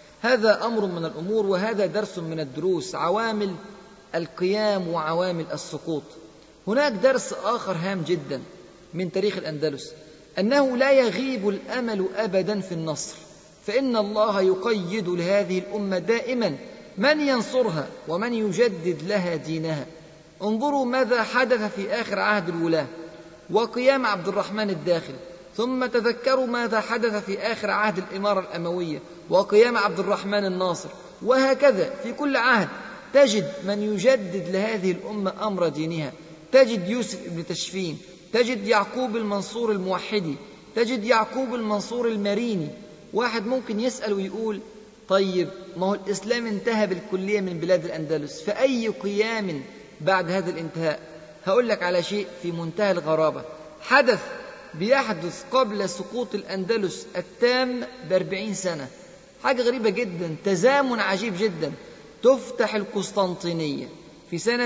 هذا أمر من الأمور، وهذا درس من الدروس، عوامل القيام وعوامل السقوط. هناك درس آخر هام جدا من تاريخ الأندلس، أنه لا يغيب الأمل أبدا في النصر، فإن الله يقيد لهذه الأمة دائما من ينصرها ومن يجدد لها دينها. انظروا ماذا حدث في آخر عهد الولاة وقيام عبد الرحمن الداخل، ثم تذكروا ماذا حدث في آخر عهد الإمارة الأموية وقيام عبد الرحمن الناصر. وهكذا في كل عهد تجد من يجدد لهذه الأمة أمر دينها. تجد يوسف ابن تشفين، تجد يعقوب المنصور الموحدي، تجد يعقوب المنصور المريني. واحد ممكن يسأل ويقول: طيب ما هو الإسلام انتهى بالكلية من بلاد الأندلس، فأي قيام بعد هذا الانتهاء؟ هقول لك على شيء في منتهى الغرابة بيحدث قبل سقوط الأندلس التام ب40 سنة. حاجة غريبة جدا، تزامن عجيب جدا. تفتح القسطنطينية في سنة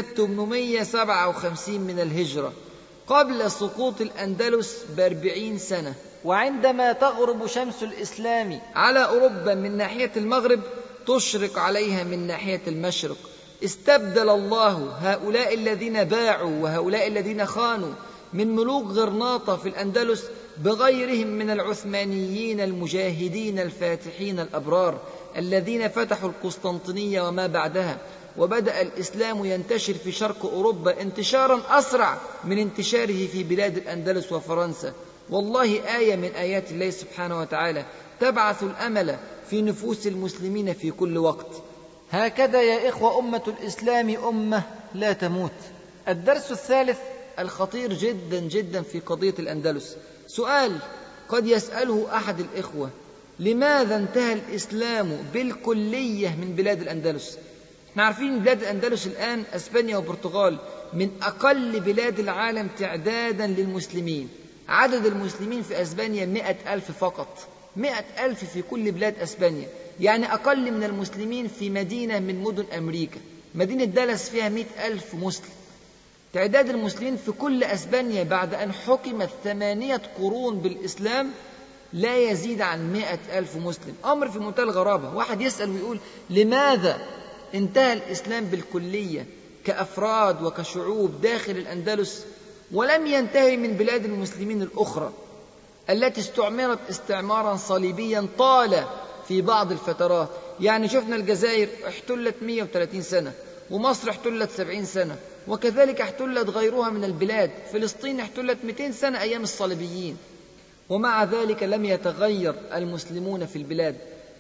857 من الهجرة قبل سقوط الأندلس ب40 سنة. وعندما تغرب شمس الإسلام على أوروبا من ناحية المغرب تشرق عليها من ناحية المشرق. استبدل الله هؤلاء الذين باعوا وهؤلاء الذين خانوا من ملوك غرناطة في الأندلس بغيرهم من العثمانيين المجاهدين الفاتحين الأبرار الذين فتحوا القسطنطينية وما بعدها، وبدأ الإسلام ينتشر في شرق أوروبا انتشارا أسرع من انتشاره في بلاد الأندلس وفرنسا. والله آية من آيات الله سبحانه وتعالى تبعث الأمل في نفوس المسلمين في كل وقت. هكذا يا إخوة أمة الإسلام أمة لا تموت. الدرس الثالث الخطير جدا جدا في قضية الأندلس. سؤال قد يسأله أحد الإخوة: لماذا انتهى الإسلام بالكلية من بلاد الأندلس؟ احنا عارفين بلاد الأندلس الآن أسبانيا والبرتغال من أقل بلاد العالم تعدادا للمسلمين. عدد المسلمين في أسبانيا 100,000 فقط، 100,000 في كل بلاد أسبانيا، يعني أقل من المسلمين في مدينة من مدن أمريكا. مدينة دالاس فيها 100,000 مسلم. تعداد المسلمين في كل أسبانيا بعد أن حكمت 8 قرون بالإسلام لا يزيد عن 100,000 مسلم. أمر في منتهى الغرابة. واحد يسأل ويقول: لماذا انتهى الإسلام بالكلية كأفراد وكشعوب داخل الأندلس ولم ينتهي من بلاد المسلمين الأخرى التي استعمرت استعمارا صليبيا طال في بعض الفترات؟ يعني شفنا الجزائر احتلت 130 سنة، ومصر احتلت 70 سنة، وكذلك احتلت غيرها من البلاد. فلسطين احتلت 200 سنة أيام الصليبيين، ومع ذلك لم يتغير المسلمون في البلاد،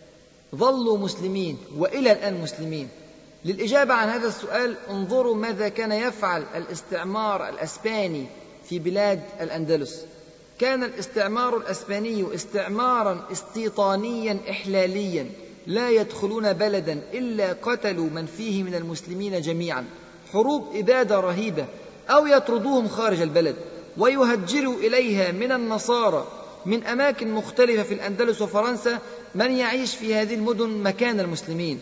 ظلوا مسلمين وإلى الآن مسلمين. للإجابة عن هذا السؤال انظروا ماذا كان يفعل الاستعمار الأسباني في بلاد الأندلس. كان الاستعمار الأسباني استعمارا استيطانيا إحلاليا، لا يدخلون بلدا إلا قتلوا من فيه من المسلمين جميعا، حروب إبادة رهيبة، أو يطردوهم خارج البلد ويهجروا إليها من النصارى من أماكن مختلفة في الأندلس وفرنسا من يعيش في هذه المدن مكان المسلمين،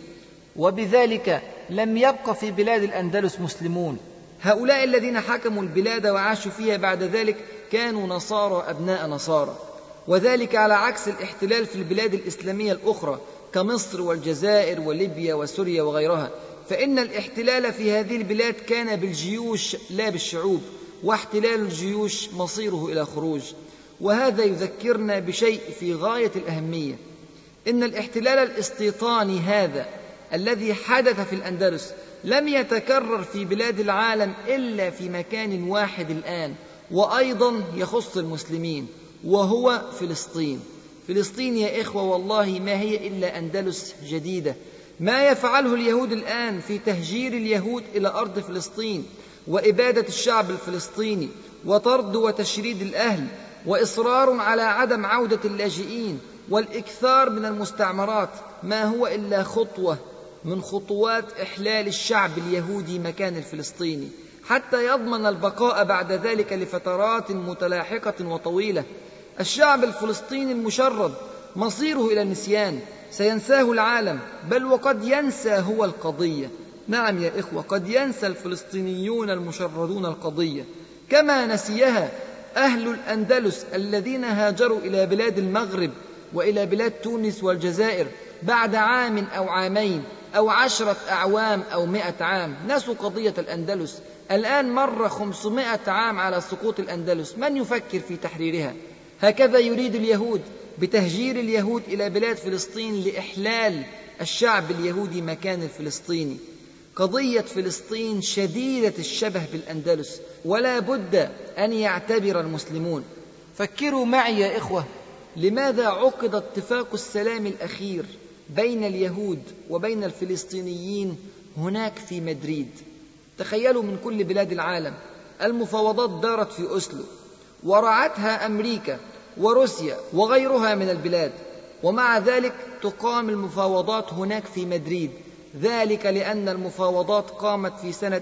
وبذلك لم يبق في بلاد الأندلس مسلمون. هؤلاء الذين حكموا البلاد وعاشوا فيها بعد ذلك كانوا نصارى أبناء نصارى، وذلك على عكس الاحتلال في البلاد الإسلامية الأخرى كمصر والجزائر وليبيا وسوريا وغيرها، فإن الاحتلال في هذه البلاد كان بالجيوش لا بالشعوب، واحتلال الجيوش مصيره إلى خروج. وهذا يذكرنا بشيء في غاية الأهمية: إن الاحتلال الاستيطاني هذا الذي حدث في الأندلس لم يتكرر في بلاد العالم إلا في مكان واحد الآن، وأيضا يخص المسلمين، وهو فلسطين. فلسطين يا إخوة والله ما هي إلا أندلس جديدة. ما يفعله اليهود الآن في تهجير اليهود إلى أرض فلسطين وإبادة الشعب الفلسطيني وطرد وتشريد الأهل وإصرار على عدم عودة اللاجئين والإكثار من المستعمرات، ما هو إلا خطوة من خطوات إحلال الشعب اليهودي مكان الفلسطيني حتى يضمن البقاء بعد ذلك لفترات متلاحقة وطويلة. الشعب الفلسطيني المشرد مصيره إلى النسيان، سينساه العالم، بل وقد ينسى هو القضية. نعم يا إخوة، قد ينسى الفلسطينيون المشردون القضية كما نسيها أهل الأندلس الذين هاجروا إلى بلاد المغرب وإلى بلاد تونس والجزائر بعد عام أو عامين أو 10 أعوام أو 100 عام. نسوا قضية الأندلس. الآن مر 500 عام على سقوط الأندلس، من يفكر في تحريرها؟ هكذا يريد اليهود بتهجير اليهود إلى بلاد فلسطين لإحلال الشعب اليهودي مكان الفلسطيني. قضية فلسطين شديدة الشبه بالأندلس، ولا بد أن يعتبر المسلمون. فكروا معي يا إخوة، لماذا عقد اتفاق السلام الأخير بين اليهود وبين الفلسطينيين هناك في مدريد؟ تخيلوا من كل بلاد العالم المفاوضات دارت في أوسلو، ورعتها أمريكا وروسيا وغيرها من البلاد، ومع ذلك تقام المفاوضات هناك في مدريد. ذلك لأن المفاوضات قامت في سنة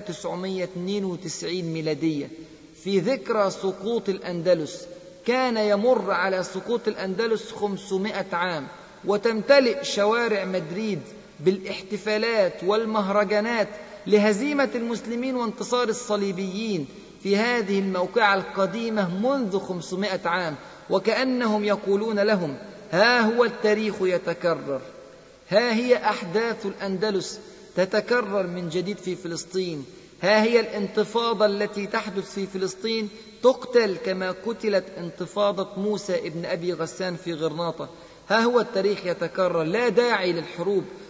1992 ميلادية في ذكرى سقوط الأندلس. كان يمر على سقوط الأندلس 500 عام، وتمتلئ شوارع مدريد بالاحتفالات والمهرجانات لهزيمة المسلمين وانتصار الصليبيين في هذه الموقعة القديمة منذ 500 عام، وكأنهم يقولون لهم: ها هو التاريخ يتكرر، ها هي أحداث الأندلس تتكرر من جديد في فلسطين، ها هي الانتفاضة التي تحدث في فلسطين تقتل كما قتلت انتفاضة موسى ابن أبي غسان في غرناطة. ها هو التاريخ يتكرر، لا داعي للحروب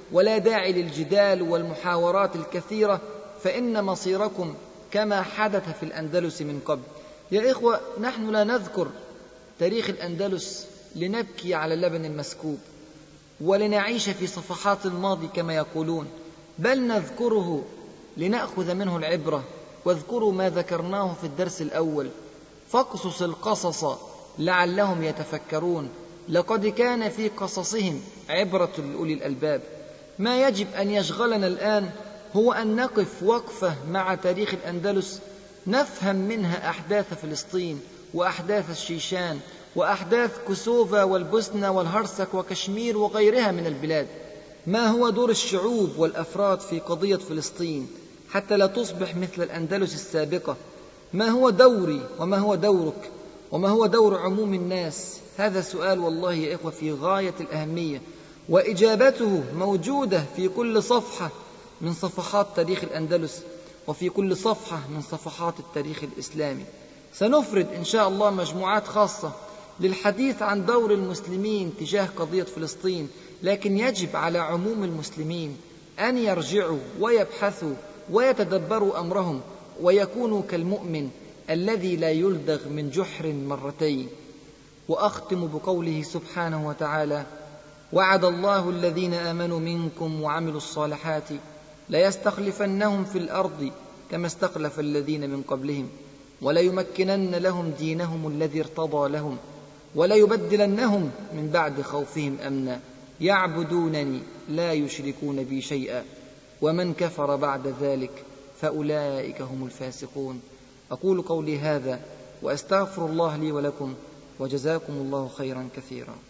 ولا داعي للجدال والمحاورات الكثيرة، فإن مصيركم كما حدث في الأندلس من قبل. يا إخوة، نحن لا نذكر تاريخ الأندلس لنبكي على اللبن المسكوب ولنعيش في صفحات الماضي كما يقولون، بل نذكره لنأخذ منه العبرة. واذكروا ما ذكرناه في الدرس الأول: فاقصص القصص لعلهم يتفكرون. لقد كان في قصصهم عبرة لأولي الألباب. ما يجب أن يشغلنا الآن هو أن نقف وقفة مع تاريخ الأندلس، نفهم منها أحداث فلسطين وأحداث الشيشان وأحداث كوسوفا والبوسنة والهرسك وكشمير وغيرها من البلاد. ما هو دور الشعوب والأفراد في قضية فلسطين حتى لا تصبح مثل الأندلس السابقة؟ ما هو دوري وما هو دورك وما هو دور عموم الناس؟ هذا سؤال والله يا إخوة في غاية الأهمية، وإجابته موجودة في كل صفحة من صفحات تاريخ الأندلس وفي كل صفحة من صفحات التاريخ الإسلامي. سنفرد إن شاء الله مجموعات خاصة للحديث عن دور المسلمين تجاه قضية فلسطين، لكن يجب على عموم المسلمين أن يرجعوا ويبحثوا ويتدبروا أمرهم ويكونوا كالمؤمن الذي لا يلدغ من جحر مرتين. وأختم بقوله سبحانه وتعالى: وعد الله الذين آمنوا منكم وعملوا الصالحات ليستخلفنهم في الأرض كما استخلف الذين من قبلهم وليمكنن لهم دينهم الذي ارتضى لهم وليبدلنهم من بعد خوفهم أمنا يعبدونني لا يشركون بي شيئا ومن كفر بعد ذلك فأولئك هم الفاسقون. أقول قولي هذا وأستغفر الله لي ولكم، وجزاكم الله خيرا كثيرا.